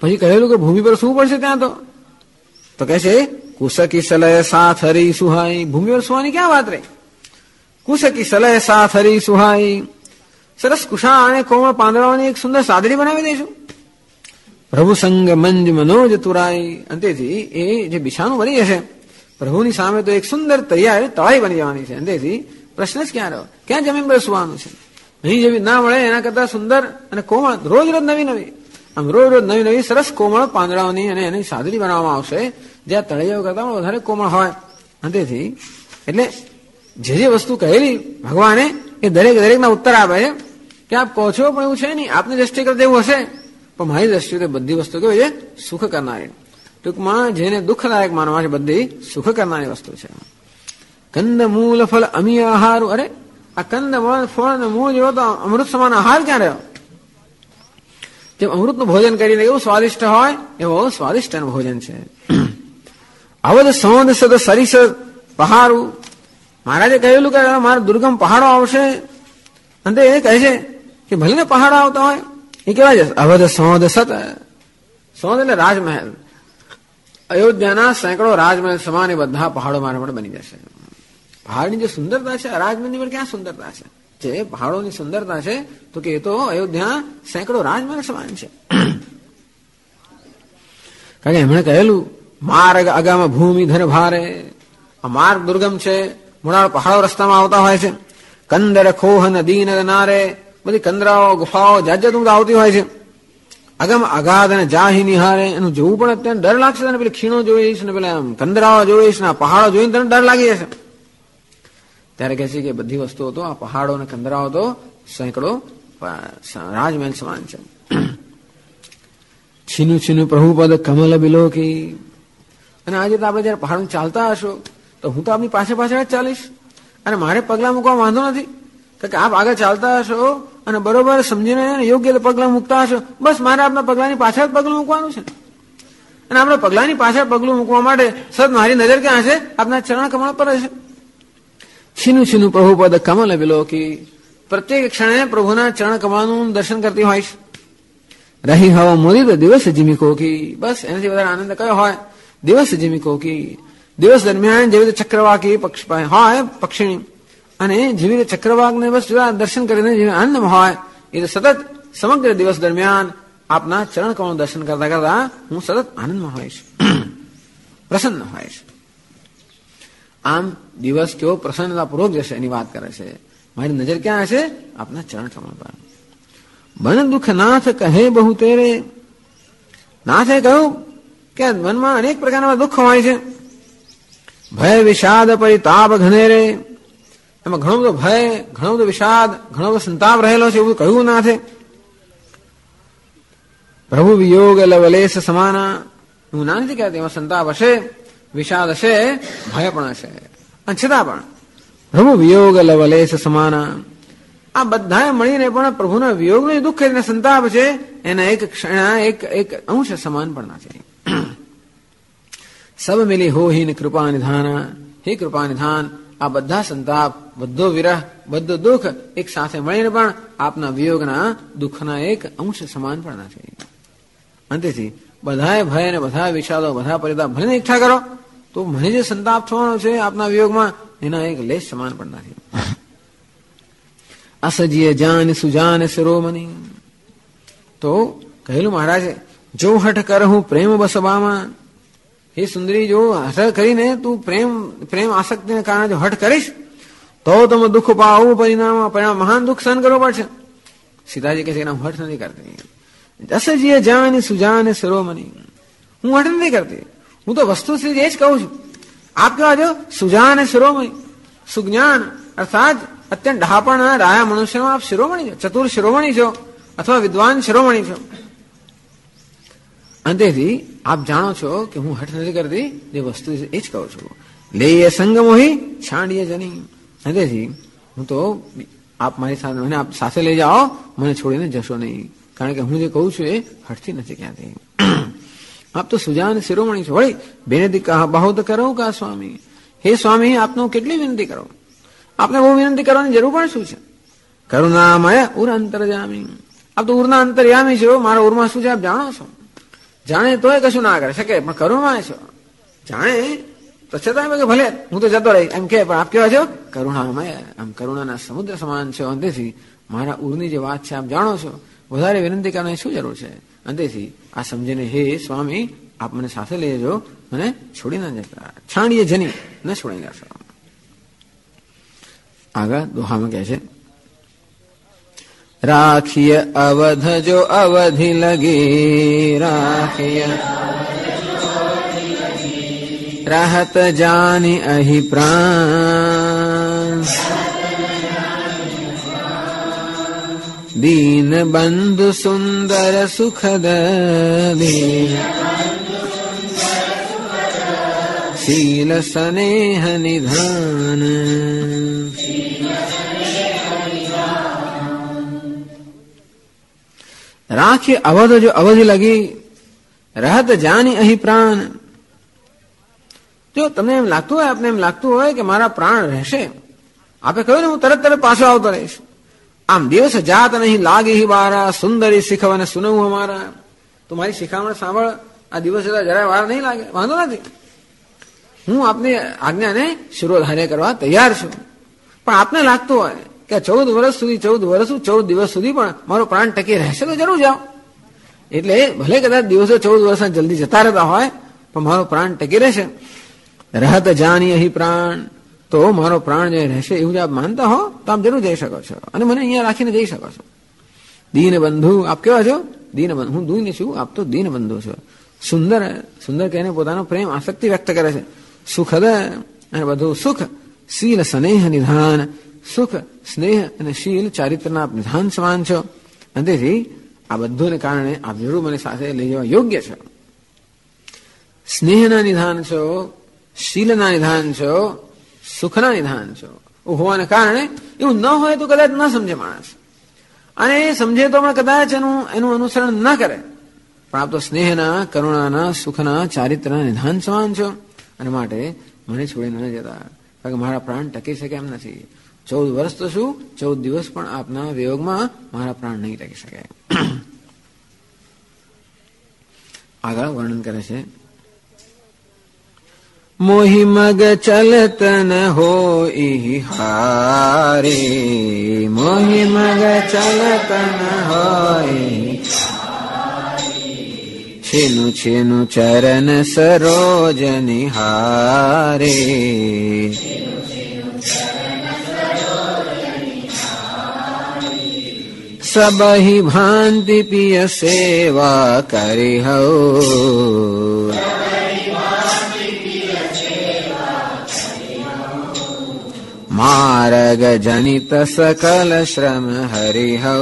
પછી કહેલું કે ભૂમિ પર શું પડશે ત્યાં તો કહે છે કુશકી સલય સાથ હરી સુહાઈ. ભૂમિ પર સુવાની ક્યાં વાત રહી? કુશકી સલય સાથ હરી સુહાઈ. સરસ કુશા અને કોમળ પાંદડાઓની એક સુંદર સાદડી બનાવી દઈશું. પ્રભુ સંગ મંજ મનોજ તુરાઈ. અંતેથી એ જે બિછાનું બની જશે પ્રભુની સામે તો એક સુંદર તૈયાર તળાઈ બની જવાની છે. અંતેથી પ્રશ્ન જ ક્યાં રહ્યો? ક્યાં જમીન પર સુવાનું છે? અહીં જેવી ના મળે એના કરતા સુંદર અને કોમળ રોજ રોજ નવી નવી આમ રોજ રોજ નવી નવી સરસ કોમળ પાંદડાઓની અને એની સાદડી બનાવવામાં આવશે જ્યાં તળૈયાઓ કરતા પણ વધારે કોમળ હોય. અંતેથી એટલે જે વસ્તુ કહેલી ભગવાને એ દરેકના ઉત્તર આપે છે કે આપ કહો છો પણ એવું છે નહીં, આપની દ્રષ્ટિ કરતા એવું હશે પણ મારી દ્રષ્ટિએ બધી વસ્તુ કેવી છે? સુખ કરનારી. ટૂંકમાં જેને દુઃખદાયક માનવા છે બધી સુખ કરનારી વસ્તુ છે. કંદ મૂળ ફળ અમી આહાર. અરે આ કંદ ફળ અને મૂળ જેવો તો અમૃત સમાન આહાર ક્યાં રહ્યો? જેમ અમૃતનું ભોજન કરીને એવું સ્વાદિષ્ટ હોય એવો સ્વાદિષ્ટ ભોજન છે. અવધ સોંદ સદ સરીસ પહાડું. મહારાજે કહેલું કે મારા દુર્ગમ પહાડો આવશે. અંતે એ કહે છે કે ભલે ને પહાડો આવતા હોય એ કેવા છે? અવધ સોંદ સત. સોંદ એટલે રાજમહેલ. અયોધ્યાના સેંકડો રાજમહેલ સમાન એ બધા પહાડો મારા માટે બની જશે. પહાડની જે સુંદરતા છે રાજમહેલની પર ક્યાં સુંદરતા છે? જે પહાડોની સુંદરતા છે તો કે એ તો અયોધ્યા સેંકડો રાજમહેલ સમાન છે. કારણ કે એમણે કહેલું માર્ગ અગામાં ભૂમિ ધન ભારે. આ માર્ગ દુર્ગમ છે, મોડા પહાડો રસ્તામાં આવતા હોય છે. કંદર ખોહ નદી નારે. બધી કંદરાઓ ગુફાઓ જાત જાત આવતી હોય છે. અગમ અગાધ અને જાહી નિહારે. એનું જોવું પણ અત્યારે ડર લાગશે ને. પેલી ખીણો જોઈશ ને પેલા કંદરાઓ જોઈશ ને પહાડો જોઈને તને ડર લાગી જશે. ત્યારે કહે છે કે બધી વસ્તુઓ તો આ પહાડો અને કંદરાઓ તો સેંકડો રાજમહેલ સમાન છે. છીનું છીનું પ્રભુપદ કમલ બિલોકી. અને આજે તો આપણે જયારે પહાડો ચાલતા હશો તો હું તો આપની પાછળ પાછળ જ ચાલીશ અને મારે પગલા મૂકવા વાંધો નથી. કારણ કે આપ આગળ ચાલતા હશો અને બરોબર સમજીને યોગ્ય પગલા મૂકતા હશો, બસ મારે આપના પગલાની પાછળ જ પગલું મૂકવાનું છે. અને આપણે પગલાની પાછળ પગલું મૂકવા માટે સદ મારી નજર ક્યાં હશે? આપના ચરણ કમળ પર હશે. છીનું છીનું પ્રભુપદ કમલ બિલોકી. પ્રત્યેક ક્ષણે પ્રભુના ચરણ કમળનું દર્શન કરતી હોઈશ. રહી હવા મોદી તો દિવસ જીમી કોકી. બસ એનાથી વધારે આનંદ કયો હોય? દિવસ જીમી કોકી. દિવસ દરમિયાન જેવી રીતે ચક્રવાકી હોય પક્ષીણી અને જેવી રીતે ચક્રવાકને બસ દર્શન કરીને જેવી આનંદ હોય એ તો સતત સમગ્ર દિવસ દરમિયાન આપના ચરણ કમળ દર્શન કરતા કરતા હું સતત આનંદમાં હોઈશ, પ્રસન્ન હોઈશ. આમ દિવસ કેવો પ્રસન્નતાપૂર્વક જશે એની વાત કરે છે. મારી નજર ક્યાં હશે? આપના ચરણ કમળ પર. બન દુઃખ નાથ કહે બહુ તેરે. નાથે કહ્યું કે મનમાં અનેક પ્રકારના દુઃખ હોય છે. ભય વિષાદ પરિતાપ ઘનેરે. એમાં ઘણો બધો ભય, ઘણો બધો વિષાદ, ઘણો બધો સંતાપ રહેલો છે એવું કહ્યું નાથે. પ્રભુ વિયોગ લવલેશ સમાના. હું ના નથી કહેતી એમાં સંતાપ હશે, વિષાદ હશે, ભય પણ હશે, અને છતાં પણ પ્રભુ વિયોગ લવલેશ સમાના. આ બધાએ મળીને પણ પ્રભુના વિયોગનું દુઃખ અને સંતાપ છે એના એક ક્ષણ એક અંશ સમાન પણ નથી. સબ મિલી હો હિન કૃપા નિધાના. હે કૃપા નિધાન, આ બધા સંતાપ, બધો વિરહ, બધું દુઃખ એક સાથે મળીને પણ આપના વિયોગના દુઃખના એક અંશ સમાન પણ નથી. અંતેથી બધાએ ભય અને બધા વિષાદો, બધા પરિતાપ ભલે એકઠા કરો તો મને જે સંતાપ થવાનો છે આપના વિયોગમાં એના એક લેશ સમાન પણ નથી. અસજીય જાન સુજાન શિરોમણી. તો કહેલું મહારાજે જો હઠ કરહું પ્રેમ બસબામાં. હે સુંદરી, જો હઠ કરીને તું પ્રેમ આસક્તિને કારણે જો હઠ કરીશ તો તમે દુઃખ પાવું, પરિણામ મહાન દુઃખ સહન કરવો પડશે. સીતાજી કહે છે હું હઠ નથી કરતી. અસજીય જાન સુજાન શિરોમણી. હું હઠ નથી કરતી, હું તો વસ્તુ એ જ કહું છું. આપ કેવા છો? સુજાન શિરોમણી. સુજ્ઞાન અર્થાત અત્યંત ઢાપણ રાયા મનુષ્યનો આપ શિરોમણી છો, ચતુર શિરોમણી છો અથવા વિદ્વાન શિરોમણી છો. અંતેથી આપ જાણો છો કે હું હઠ નથી કરતી, જે વસ્તુ છે એ જ કહું છું. લે સંગ મોહી છાંડીએ જની. અંતેથી હું તો આપ મારી સાથે મને આપ સાથે લઈ જાઓ, મને છોડીને જશો નહીં. કારણ કે હું જે કહું છું એ હઠથી નથી કહેતી. આપ તો સુજાન શિરોમણી છો. વળી બેનતી કહા બહુત કરો કા સ્વામી. હે સ્વામી, આપનું કેટલી વિનંતી કરો? આપને બહુ વિનંતી કરવાની જરૂર પણ શું છે? કરુણામય ઉર અંતરજામી. આપ તો ઉરના અંતરયામી છો. મારા ઉરમાં શું છે આપ જાણો છો. જાણે તોય કશું ના કરી શકે, પણ કરુણા છો. જાણે તો છતાં કે ભલે હું તો જતો રહી એમ કે, પણ આપ કેવા છો? કરુણામય, આમ કરુણાના સમુદ્ર સમાન છો. અંતેથી મારા ઉરની જે વાત છે આપ જાણો છો, વધારે વિનંતી કરવાની શું જરૂર છે? અંતેથી આ સમજીને હે સ્વામી આપ મને સાથે લઈ જજો, મને છોડી ના જતા, છાણીએ જની ન છોડી જશો. આગળ દોહામાં કહે છે, રાખીય અવધ જો અવધિ લગે, રાખીય રહત જાની અહી પ્રાણ, દીન બંધુ સુંદર સુખદ દીન, શીલ સ્નેહ નિધાન. રાખી અવધ જો અવધિ લગી, રહત જાની અહી પ્રાણ. જો તમને એમ લાગતું હોય, આપને એમ લાગતું હોય કે મારા પ્રાણ રહેશે, આપે કહ્યું ને હું તરત પાછો આવતો રહીશ. આમ દિવસ જાત નહીં લાગે હી બારા, સુંદરી શીખવાને સુનવું અમારા. તો મારી શિખામણ સાંભળ, આ દિવસ જતા જરા વાર નહીં લાગે, વાંધો નથી. હું આપની આજ્ઞાને શિરોધાર્ય કરવા તૈયાર છું. પણ આપને લાગતું હોય કે 14 વર્ષ સુધી 14 દિવસ સુધી પણ મારો પ્રાણ ટકી રહેશે, તો જરૂર જાઓ. એટલે ભલે કદાચ દિવસો 14 વર્ષ જલ્દી જતા રહેતા હોય, પણ મારો પ્રાણ ટકી રહેશે. રહત જાની અહીં પ્રાણ, તો મારો પ્રાણ જે રહેશે એવું જો આપ માનતા હો તો આપ જરૂર જઈ શકો છો, અને મને અહીંયા રાખીને જઈ શકો છો. દીન બંધુ, આપ કેવા છો? દીન બંધુ. હું દુઈ છું, આપ તો દીન બંધુ છો. સુંદર, સુંદર કહીને પોતાનો પ્રેમ આસક્તિ વ્યક્ત કરે છે. સુખદ અને બધું સુખ, શીલ સ્નેહ નિધાન. સુખ, સ્નેહ અને શીલ ચારિત્રના નિધાન સમાન છો. અને તેથી આ બધુંને કારણે આપ જરૂર મને સાથે લઈ જવા યોગ્ય છો. સ્નેહના નિધાન છો, શીલના નિધાન છો, સુખના નિધાન છો. હોવાને કારણે એવું ન હોય તો કદાચ ન સમજે માણસ, અને એ સમજે તો પણ કદાચ એનું અનુસરણ ન કરે. પણ આપ તો સ્નેહના, કરુણાના, સુખના, ચારિત્રના નિધાન સમાન છો, અને માટે મને છોડી ન જતા. કારણ કે મારા પ્રાણ ટકી શકે એમ નથી. 14 વર્ષ તો શું, 14 દિવસ પણ આપના વિયોગમાં મારા પ્રાણ નહીં ટકી શકે. આગળ વર્ણન કરે છે, મોહી મગ ચલત ન હોય હારે, મોહી મગ ચલત ન હોય, છેનું છેનું ચરણ સરોજ નિહારે, સબહી ભાંતિ પિય સેવા કરી હો, માર્ગ જનિત સકલ શ્રમ હરિહો,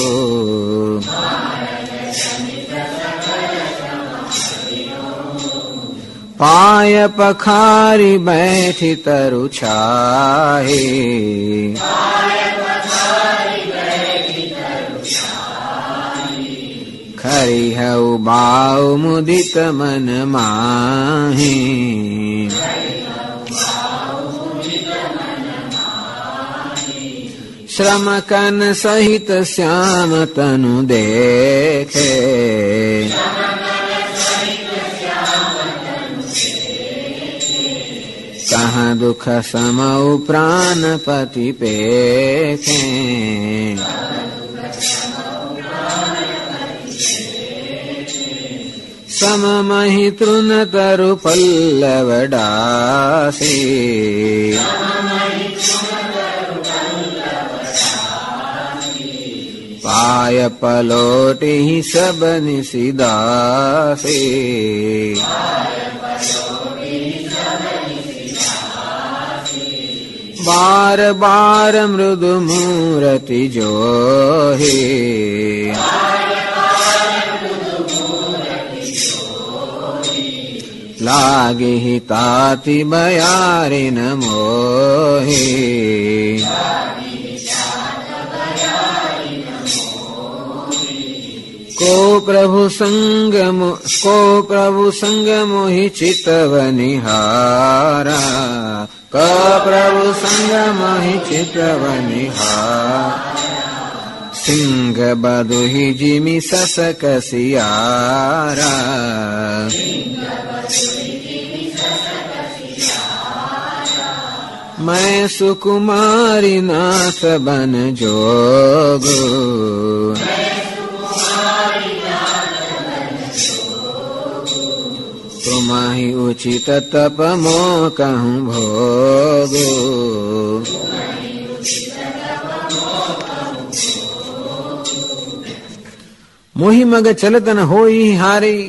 પાય પખારી બેઠી તરુ છાહે, ખરી હઉ બાઉ મુદિત મન માહી, શ્રમ કન સહિત શ્યામ તનુ દેખે, કહા દુઃખ સમઉ પ્રાણપતિ પેખે, સમમહિ તૃણ તરુ પલ્લવ ડાસી, પાય પલોટી સબ નિશિદાસી, બાર બાર મૃદુ મૂર્તિ જોહી, લાગે તાતિ બયારી ન મોહી, કો પ્રભુ સંગ મોહી ચિતવ નિહારા, કો પ્રભુ સંગ મોહી ચિતવ નિહારા, સિંહ બદુહી જીમી સસક સિયારા मैं सुकुमारी नाथ बन जोगो तुम्हारी उचित तप मो कहूँ भोगो मोही मग चलतन होई हारी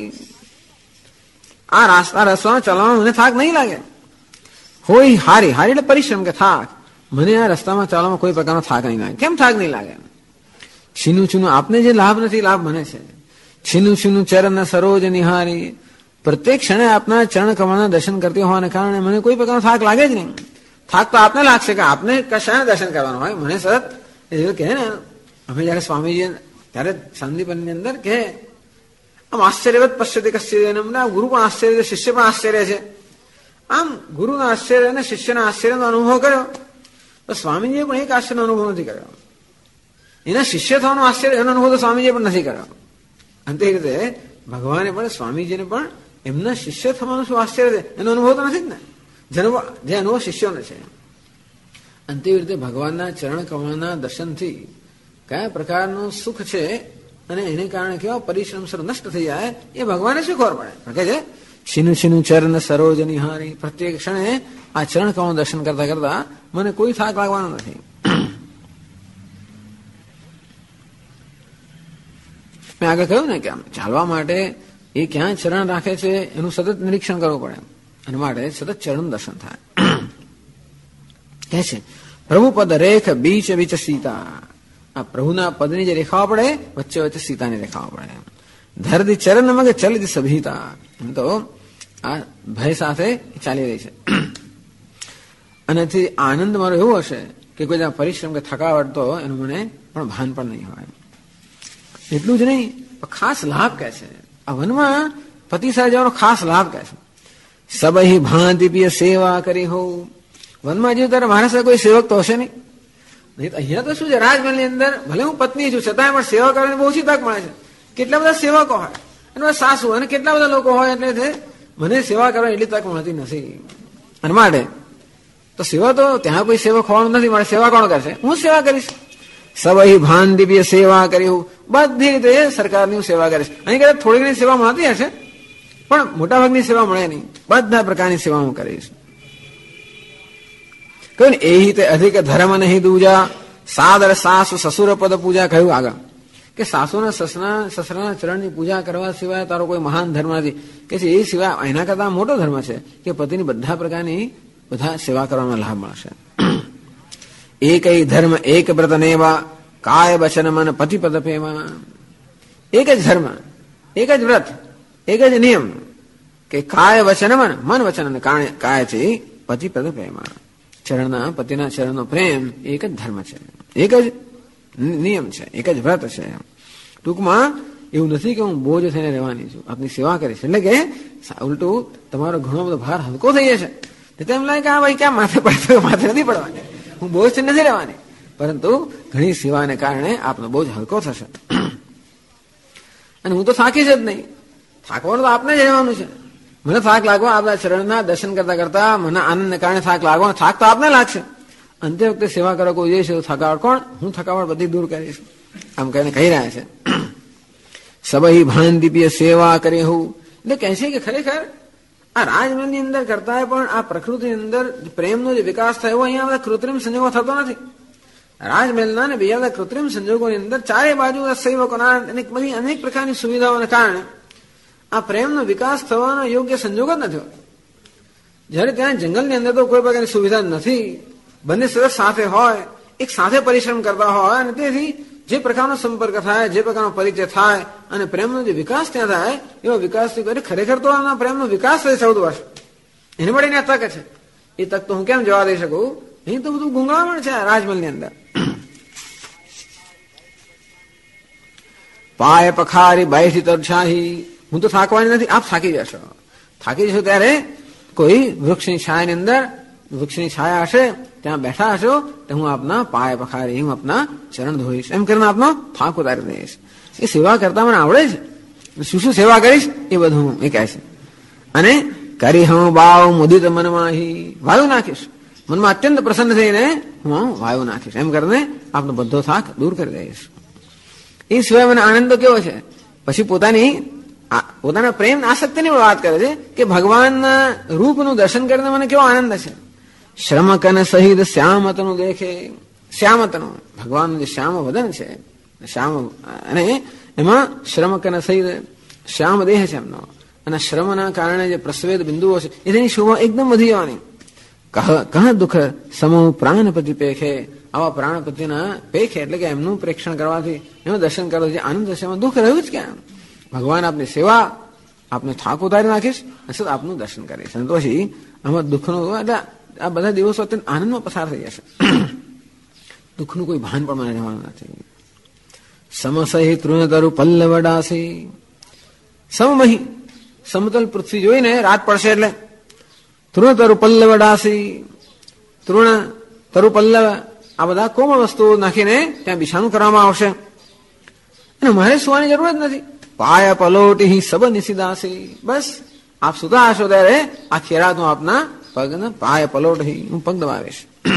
आ रास्ता रसवा चलवा મને થાક નહીં લાગે હોય હારી હારી એટલે પરિશ્રમ કે થાક મને આ રસ્તામાં ચાલવામાં કોઈ પ્રકારનો થાક નહીં લાગે કેમ થાક નહીં લાગે છીનું છીનું આપને જે લાભ નથી લાભ મને છે છીનું છીનું ચરણ સરોજ નિહારી પ્રત્યેક ક્ષણે આપના ચરણ કમળના દર્શન કરતી હોવાને કારણે મને કોઈ પ્રકારનો થાક લાગે જ નહીં થાક તો આપને લાગશે કે આપને કશાના દર્શન કરવાનું હોય મને સતત એ કહે ને અમે જયારે સ્વામીજી ત્યારે સંદીપની અંદર કે આમ આશ્ચર્યવત પશ્યતી કશ્ય ગુરુ પણ આશ્ચર્ય છે શિષ્ય પણ આશ્ચર્ય છે આમ ગુરુના આશ્ચર્ય અને શિષ્યના આશ્ચર્યનો અનુભવ કર્યો તો સ્વામીજીએ પણ એક આશ્ચર્યનો અનુભવ નથી કર્યો એના શિષ્ય થવાનો આશ્ચર્ય એનો અનુભવ તો સ્વામીજીએ પણ નથી કર્યો અંતે રીતે ભગવાને પણ સ્વામીજીને પણ એમના શિષ્ય થવાનું શું આશ્ચર્ય છે એનો અનુભવ તો નથી જ ને જે અનુભવ શિષ્યોને છે અંતે રીતે ભગવાનના ચરણ કમળના દર્શનથી કયા પ્રકારનું સુખ છે અને એને કારણે કેવા પરિશ્રમ સર નષ્ટ થઈ જાય એ ભગવાને શું ખબર પડે કે છે છીનું છીનું ચરણ સરોજ નિહારી પ્રત્યેક ક્ષણે આ ચરણ કમળ દર્શન કરતા કરતા મને કોઈ થાક લાગવાનો નથી મેં આગળ કહ્યું ને કે આમ ચાલવા માટે એ ક્યાં ચરણ રાખે છે એનું સતત નિરીક્ષણ કરવું પડે અને માટે સતત ચરણ દર્શન થાય કે છે પ્રભુ પદ રેખ બીચ બીચ સીતા આ પ્રભુના પદની જે રેખાઓ પડે વચ્ચે વચ્ચે સીતાની રેખાઓ પડે ધરતી ચરણ મગે ચલિત સભીતા એમ તો આ ભય સાથે ચાલી રહી છે અને આનંદ મારો એવો હશે કે કોઈ પરિશ્રમ કે થકાવટ તો એનું મને પણ ભાન પણ નહીં હોય એટલું જ નહીં ખાસ લાભ કહે છે આ વનમાં પતિ સાથે જવાનો ખાસ લાભ કહે છે સબહી ભાંતિ પીએ સેવા કરી હોઉં વનમાં જેવું ત્યારે મારા સાથે કોઈ સેવક તો હશે નહીં અહીંયા તો શું છે રાજમહેલની અંદર ભલે હું પત્ની છું છતાંય પણ સેવા કરવાની બહુ ઓછી તક મળે છે કેટલા બધા સેવકો હોય અને સાસુ અને કેટલા બધા લોકો હોય એટલે મને સેવા કરવાની એટલી તક મળતી નથી અને માટે તો સેવા તો ત્યાં કોઈ સેવક હોવાનું નથી મળે સેવા કોણ કરશે હું સેવા કરીશ સબહી ભાન દિવ્ય સેવા કરી બધી રીતે સરકારની સેવા કરીશ અહીં કદાચ થોડી ઘણી સેવા મળતી હશે પણ મોટાભાગની સેવા મળે નહીં બધા પ્રકારની સેવા હું કરીશ કહ્યું ને એ તે અધિક ધર્મ નહીં દૂજા સાદર સાસુ સસુર પદ પૂજા કહ્યું આગળ કે સાસુના સસરાના ચરણની પૂજા કરવા સિવાય તારો કોઈ મહાન ધર્મ નથી કે એ સિવાય એના કરતા મોટો ધર્મ છે કે પતિની બધા પ્રકારની બધા સેવા કરવાનો લાભ મળશે એક ધર્મ એક વ્રત નેવા કાય વચન મન પતિ પદ પ્રેમા એક જ ધર્મ એક જ વ્રત એક જ નિયમ કે કાય વચન મન વચન અને કાય છે પતિ પદ પ્રેમા ચરણના પતિના ચરણનો પ્રેમ એક જ ધર્મ છે એક જ નિયમ છે એક જ વ્રત છે ટૂંકમાં એવું નથી કે હું બોજ થઈને રહેવાની છું આપની સેવા કરીશ એટલે કે ઉલટું તમારો ઘણો બધો ભાર હલકો થઈ જશે તેમ લાગે કે હા ભાઈ ક્યાં માથે પડતો માથે નથી પડવાની હું બોજ થી નથી રહેવાની પરંતુ ઘણી સેવાને કારણે આપનો બોજ હલકો થશે અને હું તો થાકીશ જ નહીં થાકવાનું તો આપને જ રહેવાનું છે મને થાક લાગવા આપણા ચરણના દર્શન કરતા કરતા મને આનંદને કારણે થાક લાગવાનો થાક તો આપને લાગશે અંતે વખતે સેવા કરવા કોઈ જઈશ તો થકાવટ કોણ હું થકાવટ બધી દૂર કરીશ આમ કહીને કહી રહ્યા છે સબહી ભાન દીપીય સેવા કરે હું એટલે કહે છે કે ખરેખર આ રાજમહેલની અંદર કરતા પણ આ પ્રકૃતિની અંદર પ્રેમનો જે વિકાસ થયો અહીંયા બધા કૃત્રિમ સંજોગો થતો નથી રાજમહેલના ને બીજા બધા કૃત્રિમ સંજોગોની અંદર ચારે બાજુ સેવકોના બધી અનેક પ્રકારની સુવિધાઓને કારણે આ પ્રેમનો વિકાસ થવાનો યોગ્ય સંજોગ જ નથી હોતો જયારે ત્યાં જંગલની અંદર તો કોઈ પ્રકારની સુવિધા નથી બંને સરસ સાથે હોય એક સાથે પરિશ્રમ કરતા હોય અને તેથી જે પ્રકારનો સંપર્ક થાય જે પ્રકારનો પરિચય થાય અને પ્રેમનો જે વિકાસ ત્યાં થાય એવો વિકાસથી કરી ખરેખર તો આના પ્રેમનો વિકાસ થાય 14 વર્ષ એને મળીને આ તક છે એ તક તો હું કેમ જવા દઈ શકું અહીં તો બધું ગુંગળામણ છે રાજમહેલની અંદર પાય પખારી બાયથી તરછાહી હું તો થાકવાની નથી આપ થાકી જશો ત્યારે કોઈ વૃક્ષની છાયાની અંદર વૃક્ષની છાયા હશે ત્યાં બેઠા હશો તો હું આપના પાય પખારી, હું આપના ચરણ ધોઈશ, એમ કરીને આપનો થાક ઉતારી દઈશ. એ સેવા કરતા મને આવડે છે, શું શું સેવા કરીશ એ બધું એ કહે છે. અને કરી હું બાવ મુદિત મનમાં વાયુ નાખીશ, મનમાં અત્યંત પ્રસન્ન થઈને હું વાયુ નાખીશ, એમ કરીને આપનો બધો થાક દૂર કરી દઈશ. એ સિવાય મને આનંદ તો કેવો છે, પછી પોતાના પ્રેમ આસક્તિની વાત કરે છે કે ભગવાનના રૂપનું દર્શન કરીને મને કેવો આનંદ છે. શ્રમકન સહિત શ્યામતનું દેખે, શ્યામતનું ભગવાનનું જે શ્યામ વદન છે, શ્યામ, અને એમાં શ્રમકન સહિત શ્યામ દેહ છે એમનો, અને શ્રમના કારણે જે પ્રસ્વેદ બિંદુઓ છે એની શોભા એકદમ વધી જવાની. કહ દુઃખ સમૂહ પ્રાણપતિ પેખે, આવા પ્રાણપતિના પેખે એટલે કે એમનું પ્રેક્ષણ કરવાથી, એનું દર્શન કરવાથી જે આનંદ હશે એમાં દુઃખ રહ્યું જ ક્યાં. ભગવાન આપની સેવા, આપને થાક ઉતારી નાખીશ અને સદ આપનું દર્શન કરીશ, અને તો પછી આમાં દુઃખનું, એટલે આ બધા દિવસો અત્યંત આનંદમાં પસાર થઈ જશે. દુઃખનું કોઈ ભાન પણ મને રહેવાનું નથી. સમસહી તૃણતરુ પલ્લવડાસી, સમમહી સમતલ પૃથ્વી જોઈને રાત પડશે એટલે તૃણતરુ પલ્લવડાસી, તૃણ તરુ પલ્લવ આ બધા કોમળ વસ્તુઓ નાખીને ત્યાં બિછાનું કરવામાં આવશે, અને મારે સુવાની જરૂર જ નથી. પાય પલોટી સબ નિશિદાસી, બસ આપ સુતા હશો ત્યારે આખી રાત હું આપના પગના પાય પલોટી, હું પગ દબાવીશ.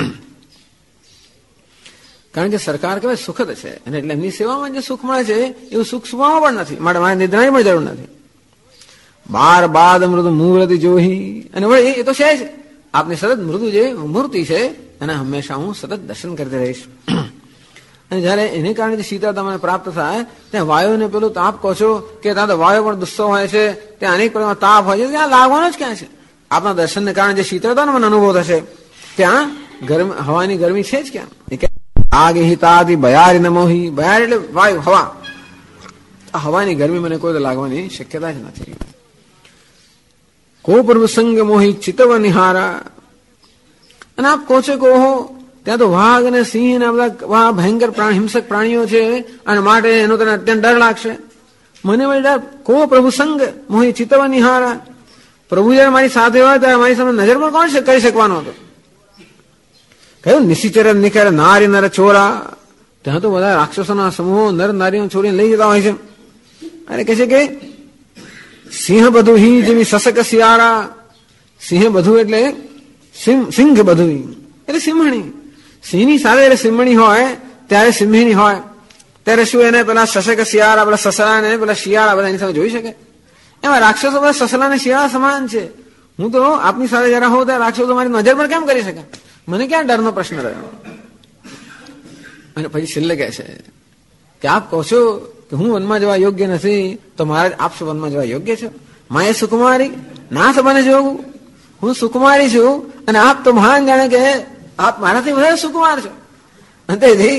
કારણ કે સરકાર કહેવાય સુખદ છે, અને એટલે એમની સેવામાં જે સુખ મળે છે એવું સુખ સુવામાં પણ નથી, માટે મારે નિદ્રાની પણ જરૂર નથી. બાર બાદ મૃદુ મૂર્તિ જોહી, અને વળી એ તો છે જ, આપની સતત મૃદુ જે મૂર્તિ છે એના હંમેશા હું સતત દર્શન કરતી રહીશ. અને જયારે એને કારણે જે શીતળતા મને પ્રાપ્ત થાય ત્યાં વાયુને પેલું તાપ કહો છો કે ત્યાં તો વાયુ પણ દુસ્સો હોય છે, ત્યાં અનેક પ્રકારના તાપ હોય છે, ત્યાં લાગવાનો જ ક્યાં છે. આપના દર્શનને કારણે જે શીતળતાનો મને અનુભવ થશે ત્યાં હવાની ગરમી છે જ ક્યાં. આગે હિતાદિ બયારી ન મોહી, બયાર એટલે વાયુ, હવા, આ હવાની ગરમી મને કોઈ લાગવાની શક્યતા જ નથી. કો પ્રભુ સંગ મોહી ચિતવ નિહારા, અને આપ કોચે કહો ત્યાં તો વાઘ અને સિંહ ને બધા ભયંકર હિંસક પ્રાણીઓ છે, અને માટે એનો તને અત્યંત ડર લાગશે. મને વળી ડર, કો પ્રભુ સંગ મોહી ચિતવ નિહારા, પ્રભુ જયારે મારી સાથે હોય ત્યારે મારી સામે નજર પણ કોણ કરી શકવાનો હતો. કહ્યું નિશિચર નિકર નારી નર ચોરા, ત્યાં તો બધા રાક્ષસોના સમૂહો નર નારીઓ છોડીને લઈ જતા હોય છે. અને કહે છે કે સિંહ બધું હી જેવી સસક શિયાળા, સિંહ બધું એટલે સિંહ બધું એટલે સિંહણી, સિંહની સાથે એટલે સિંહણી હોય ત્યારે સિંહણી હોય ત્યારે શું એને પેલા સસક શિયાળા, પેલા સસલા ને પેલા શિયાળા બધા એની સાથે જોઈ શકે. એમાં રાક્ષસો બધા સસલા ને શિયાળા સમાન છે. હું તો આપની સાથે જરા હોઉં ત્યારે રાક્ષસો મારી નજર પર કેમ કરી શકે, મને ક્યાં ડરનો પ્રશ્ન રહ્યો. અને પછી છેલ્લે કહે છે કે આપ કહો છો કે હું વનમાં જવા યોગ્ય નથી, તો મહારાજ આપ શું વનમાં જવા યોગ્ય છો? માએ સુકુમારી નાથ બને જોવું, હું સુકુમારી છું, અને આપ તો મહાન જાણે કે આપ મારાથી વધારે સુકુમાર છો. અને તેથી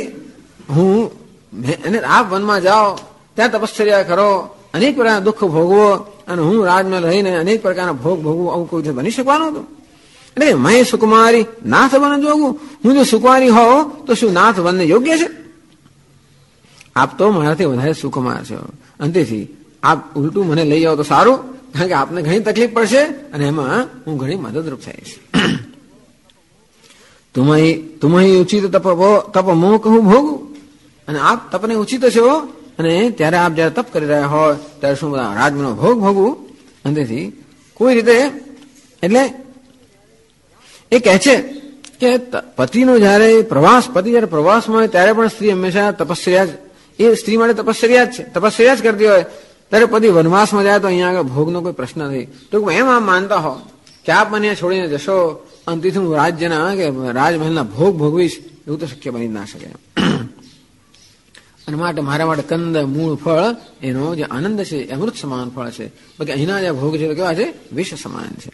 આપ વનમાં જાઓ, ત્યાં તપશ્ચર્યા કરો, અનેક પ્રકારના દુઃખ ભોગવો, અને હું રાજમાં રહીને અનેક પ્રકારના ભોગ ભોગવું, આવું કોઈ બની શકવાનું હતું? એટલે મેં સુકુમારી નાથ બને જોગું, હું જો સુકુમારી હોઉં તો શું નાથ બનને યોગ્ય છે? આપ તો મારાથી વધારે સુકુમાર છો, અને તેથી આપ ઉલટું મને લઈ જાઓ તો સારું, કારણ કે આપને ઘણી તકલીફ પડશે અને એમાં હું ઘણી મદદરૂપ થઈશ. તુમહી ઉચિત તપ મોહ કહું ભોગું, અને આપ તપને ઉચિત છો, અને ત્યારે આપ જયારે તપ કરી રહ્યા હોય ત્યારે શું બધા રાજનો ભોગ ભોગવું. અને તેથી કોઈ રીતે એટલે એ કહે છે કે પતિનો જયારે પ્રવાસમાં હોય ત્યારે પણ સ્ત્રી હંમેશા તપશ્ચર્યા, એ સ્ત્રી માટે તપશ્ચર્યા જ છે, તપશ્ચર્યા જ કરતી હોય. ત્યારે પતિ વનવાસમાં જાય તો અહીંયા આગળ ભોગનો કોઈ પ્રશ્ન નથી. ટૂંકમાં એમ આપ માનતા હો કે આપ મને છોડીને જશો અને તેથી હું રાજ્યના કે રાજમહેલના ભોગ ભોગવીશ, એવું તો શક્ય બની ના શકે. અને માટે મારા માટે કંદ મૂળ ફળ એનો જે આનંદ છે એ અમૃત સમાન ફળ છે, બાકી અહીંના જે ભોગ છે કેવા છે? વિષ સમાન છે.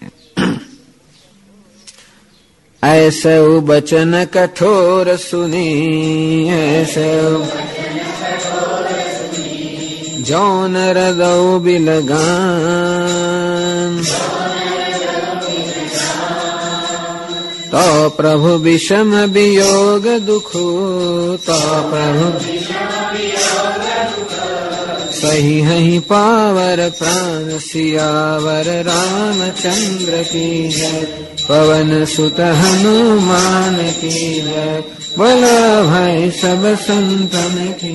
ऐसे बचन कठोर सुनी, ऐसे जौन हृदय बिलगान, तो प्रभु विषम वियोग दुखो, तो प्रभु सही हही पावर प्राण सियावर रामचंद्र की जय, पवन सुत हनुमान की जय, बोलो भाई सब संतन की।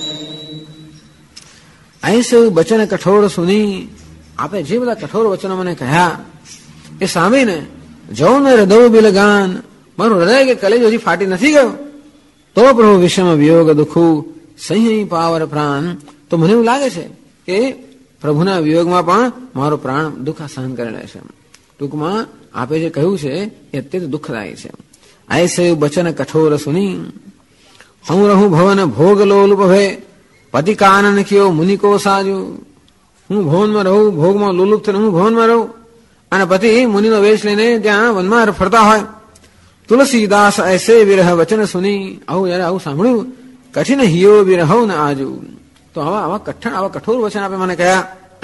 ऐसे वचन कठोर सुनी, आपे जे બધા કઠોર વચનો મને કહ્યા એ સાંભળીને જૌન હૃદય બિલગાન, મારું હૃદય કે કલેજ હજી ફાટી નથી ગયો, તો પ્રભુ વિષમ વિયોગ દુઃખું સહી પાવર પ્રાણ. તો મને એવું લાગે છે કે પ્રભુના વિયોગમાં પણ મારો પ્રાણ દુઃખ સહન કરી લેશે. ટૂંકમાં આપે જે કહ્યું છે એ અત્યંત દુઃખદાયી છે. ऐसे वचन कठोर सुनी, હું રહું ભવન ભોગ લોલુપ ભય, પતિ કાનન કયો મુનિ કો સાજુ. હું ભવનમાં રહું, ભોગમાં લોલુપ થઈને હું ભવનમાં રહું, અને પતિ મુનિનો વેશ લઈને ત્યાં વનમાં ફરતા હોય. તુલસીદાસ ऐसे વિરહ વચન સુની, આવું જયારે આવું સાંભળ્યું, કઠિન હિયો વિરહ ન આજુ. તો આવા કઠોર વચન આપે મને કહ્યા.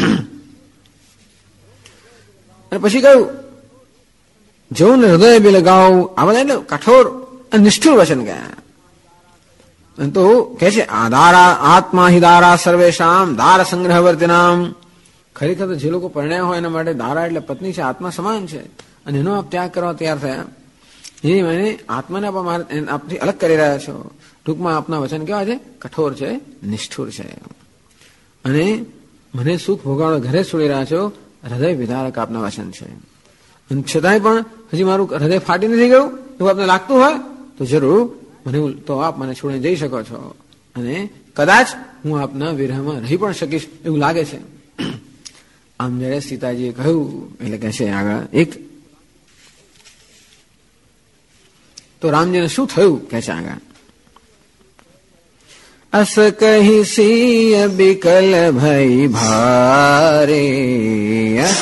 અને પછી કહ્યું જૌન હૃદય બિલગાવ, આ બધા એટલે કઠોર અને નિષ્ઠુર વચન ગયા. તો કે છે આત્મા હિ દારા સર્વેશામ દાર સંગ્રહ વર્તિનામ. ખરેખર તો જે લોકો પરણ્યા હોય એના માટે દારા એટલે પત્ની છે, આત્મા સમાન છે, અને એનો આપ ત્યાગ કરવા તૈયાર થયા. એ મને આત્માને આપથી અલગ કરી રહ્યા છો. ટૂંકમાં આપના વચન કેવા છે? કઠોર છે, નિષ્ઠુર છે, અને મને સુખ ભોગાડો ઘરે છોડી રહ્યા છો. હૃદય વિદારક આપના વચન છે. અને છતાંય પણ હજી મારું હૃદય ફાટી નથી ગયું એવું આપને લાગતું હોય તો જરૂર મને તો આપ મને છોડીને જઈ શકો છો, અને કદાચ હું આપના વિરહમાં રહી પણ શકીશ એવું લાગે છે. આમ જયારે સીતાજીએ કહ્યું એટલે કહે છે આગળ એક, તો રામજીને શું થયું કહે છે આગળ, અસ કહી સિય બિકલ ભઈ ભારે, અસ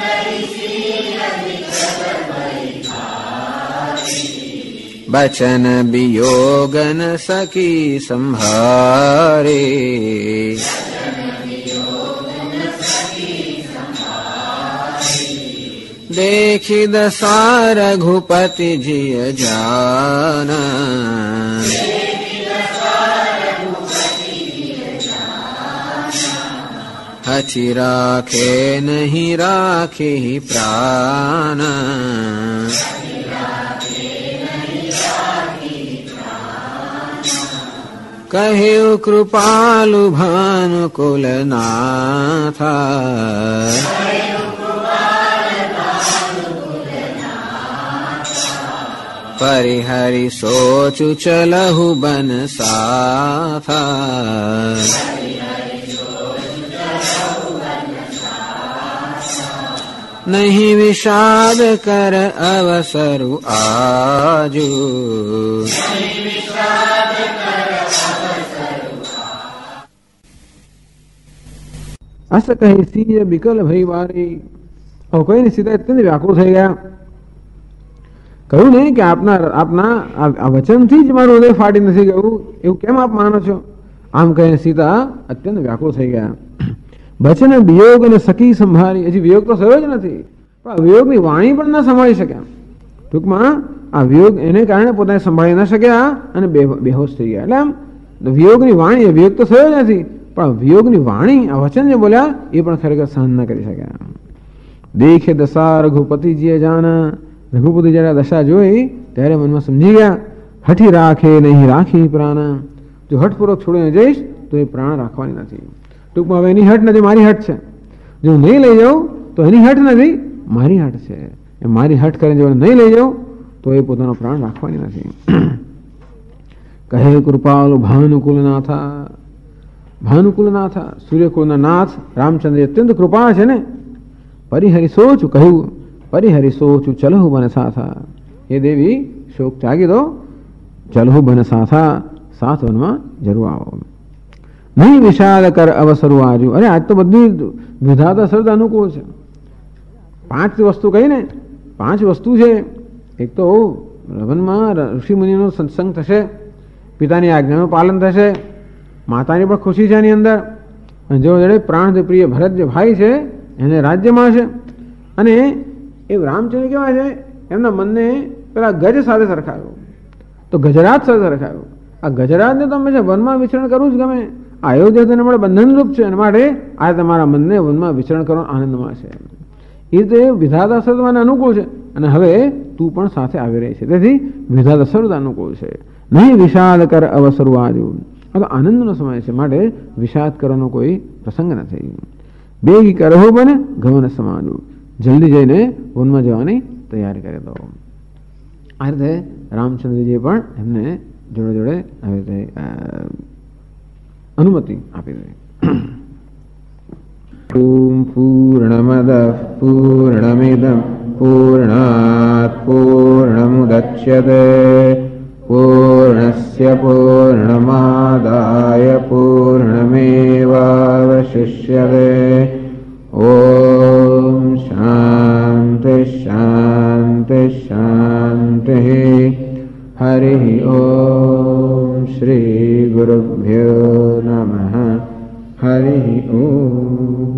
बचन वियोगन सखी संभारे, देखी दशा रघुपति जिय जाना, हचि राखे नहीं राखे प्राण, કહે કૃપાલુ ભાનુ કુલનાથા, પરિહરિ સોચુ ચલહુ બન સાથા, નહીં વિષાદ કર અવસરુ આજુ, અસ કહી સિંહ બિકલ ભઈ વારી. હવે કહીને સીધા અત્યંત વ્યાકુળ થઈ ગયા. કહ્યું નહીં કે આપના આ વચનથી જ મારું હૃદય ફાટી નથી ગયું એવું કેમ આપ માનો છો? આમ કહીને સીતા અત્યંત વ્યાકુળ થઈ ગયા. વચન વિયોગ અને સખી સંભાળી, હજી વિયોગ તો થયો જ નથી, પણ વિયોગની વાણી પણ ન સંભાળી શક્યા. ટૂંકમાં આ વિયોગ એને કારણે પોતાને સંભાળી ન શક્યા અને બેહોશ થઈ ગયા. એટલે આમ વિયોગની વાણી, વિયોગ તો થયો જ નથી, પણ વિયોગની વાણી આ વચન જે બોલ્યા એ પણ ખરેખર સહન ન કરી શક્યા. દેખે દશા રઘુપતિજીએ જાના, રઘુપતિ જયારે દશા જોઈ ત્યારે મનમાં સમજી ગયા. હઠી રાખે નહીં રાખી પ્રાણ, જો હઠપૂર્વક છોડીને જઈશ તો એ પ્રાણ રાખવાની નથી. ટૂંકમાં હવે એની હઠ નથી, મારી હઠ છે. જો નહીં લઈ જાઉં તો એની હઠ નથી, મારી હઠ છે. એ મારી હઠ કરીને જો નહીં લઈ જાઉં તો એ પોતાનો પ્રાણ રાખવાની નથી. કહે કૃપાલુ ભાનુકુલનાથા, ભાનુકુલનાથા સૂર્યકુળના નાથ રામચંદ્ર અત્યંત કૃપા છે ને. પરિહરિ સોચું કહ્યું, પરિહરિ સોચું ચલહુ બન સાથા, હે દેવી શોક ત્યાગી દો, ચલહુ બન સાથા, સાત વનમાં જરૂર આવો. નહીં વિષાદ કર અવસરો આજુ. અરે આજ તો બધી વિધાતા શરદ અનુકૂળ છે. 5 વસ્તુ કહી ને, 5 વસ્તુ છે. એક તો વનમાં ઋષિ મુનિનો સત્સંગ થશે, પિતાની આજ્ઞાનું પાલન થશે, માતાની પણ ખુશી છે એની અંદર, અને જો જડે પ્રાણ પ્રિય ભરત જે ભાઈ છે એને રાજ્ય મળશે. અને એ રામચંદ્ર કેવા છે, એમના મનને પેલા ગજ સાથે સરખાવ્યો, તો ગજરાજ સાથે સરખાવ્યો. આ ગજરાજને તો હંમેશા વનમાં વિચરણ કરવું જ ગમે. આ અયોધ્યા તેને મળે બંધનરૂપ છે, એના માટે આ તમારા મનને વનમાં વિચરણ કરવાનો આનંદ મળશે. એ રીતે વિધાતા સર્વને અનુકૂળ છે અને હવે તું પણ સાથે આવી રહી છે, તેથી વિધાતા સર્વ અનુકૂળ છે. નહીં વિષાદ કર અવસરવાજુ, આ તો આનંદનો સમય છે, માટે વિષાદ કરવાનો કોઈ પ્રસંગ નથી. બેગી કરહો બને ગમન સમાજુ, જલ્દી જઈને વનમાં જવાની તૈયારી કરી દો. આ રીતે રામચંદ્રજી પણ એમને જોડે જોડે આવી રીતે અનુમતિ આપી દીધી. ઓમ પૂર્ણમદ પૂર્ણમિદં પૂર્ણાત પૂર્ણમુદચ્યતે પૂર્ણસ્ય પૂર્ણમાદાય પૂર્ણમેવાવશિષ્યતે. ઓમ શાંતિ શાંતિ શાંતિ. હરિ ઓમ શ્રી ગુરુભ્યો નમઃ. હરિ ઓમ.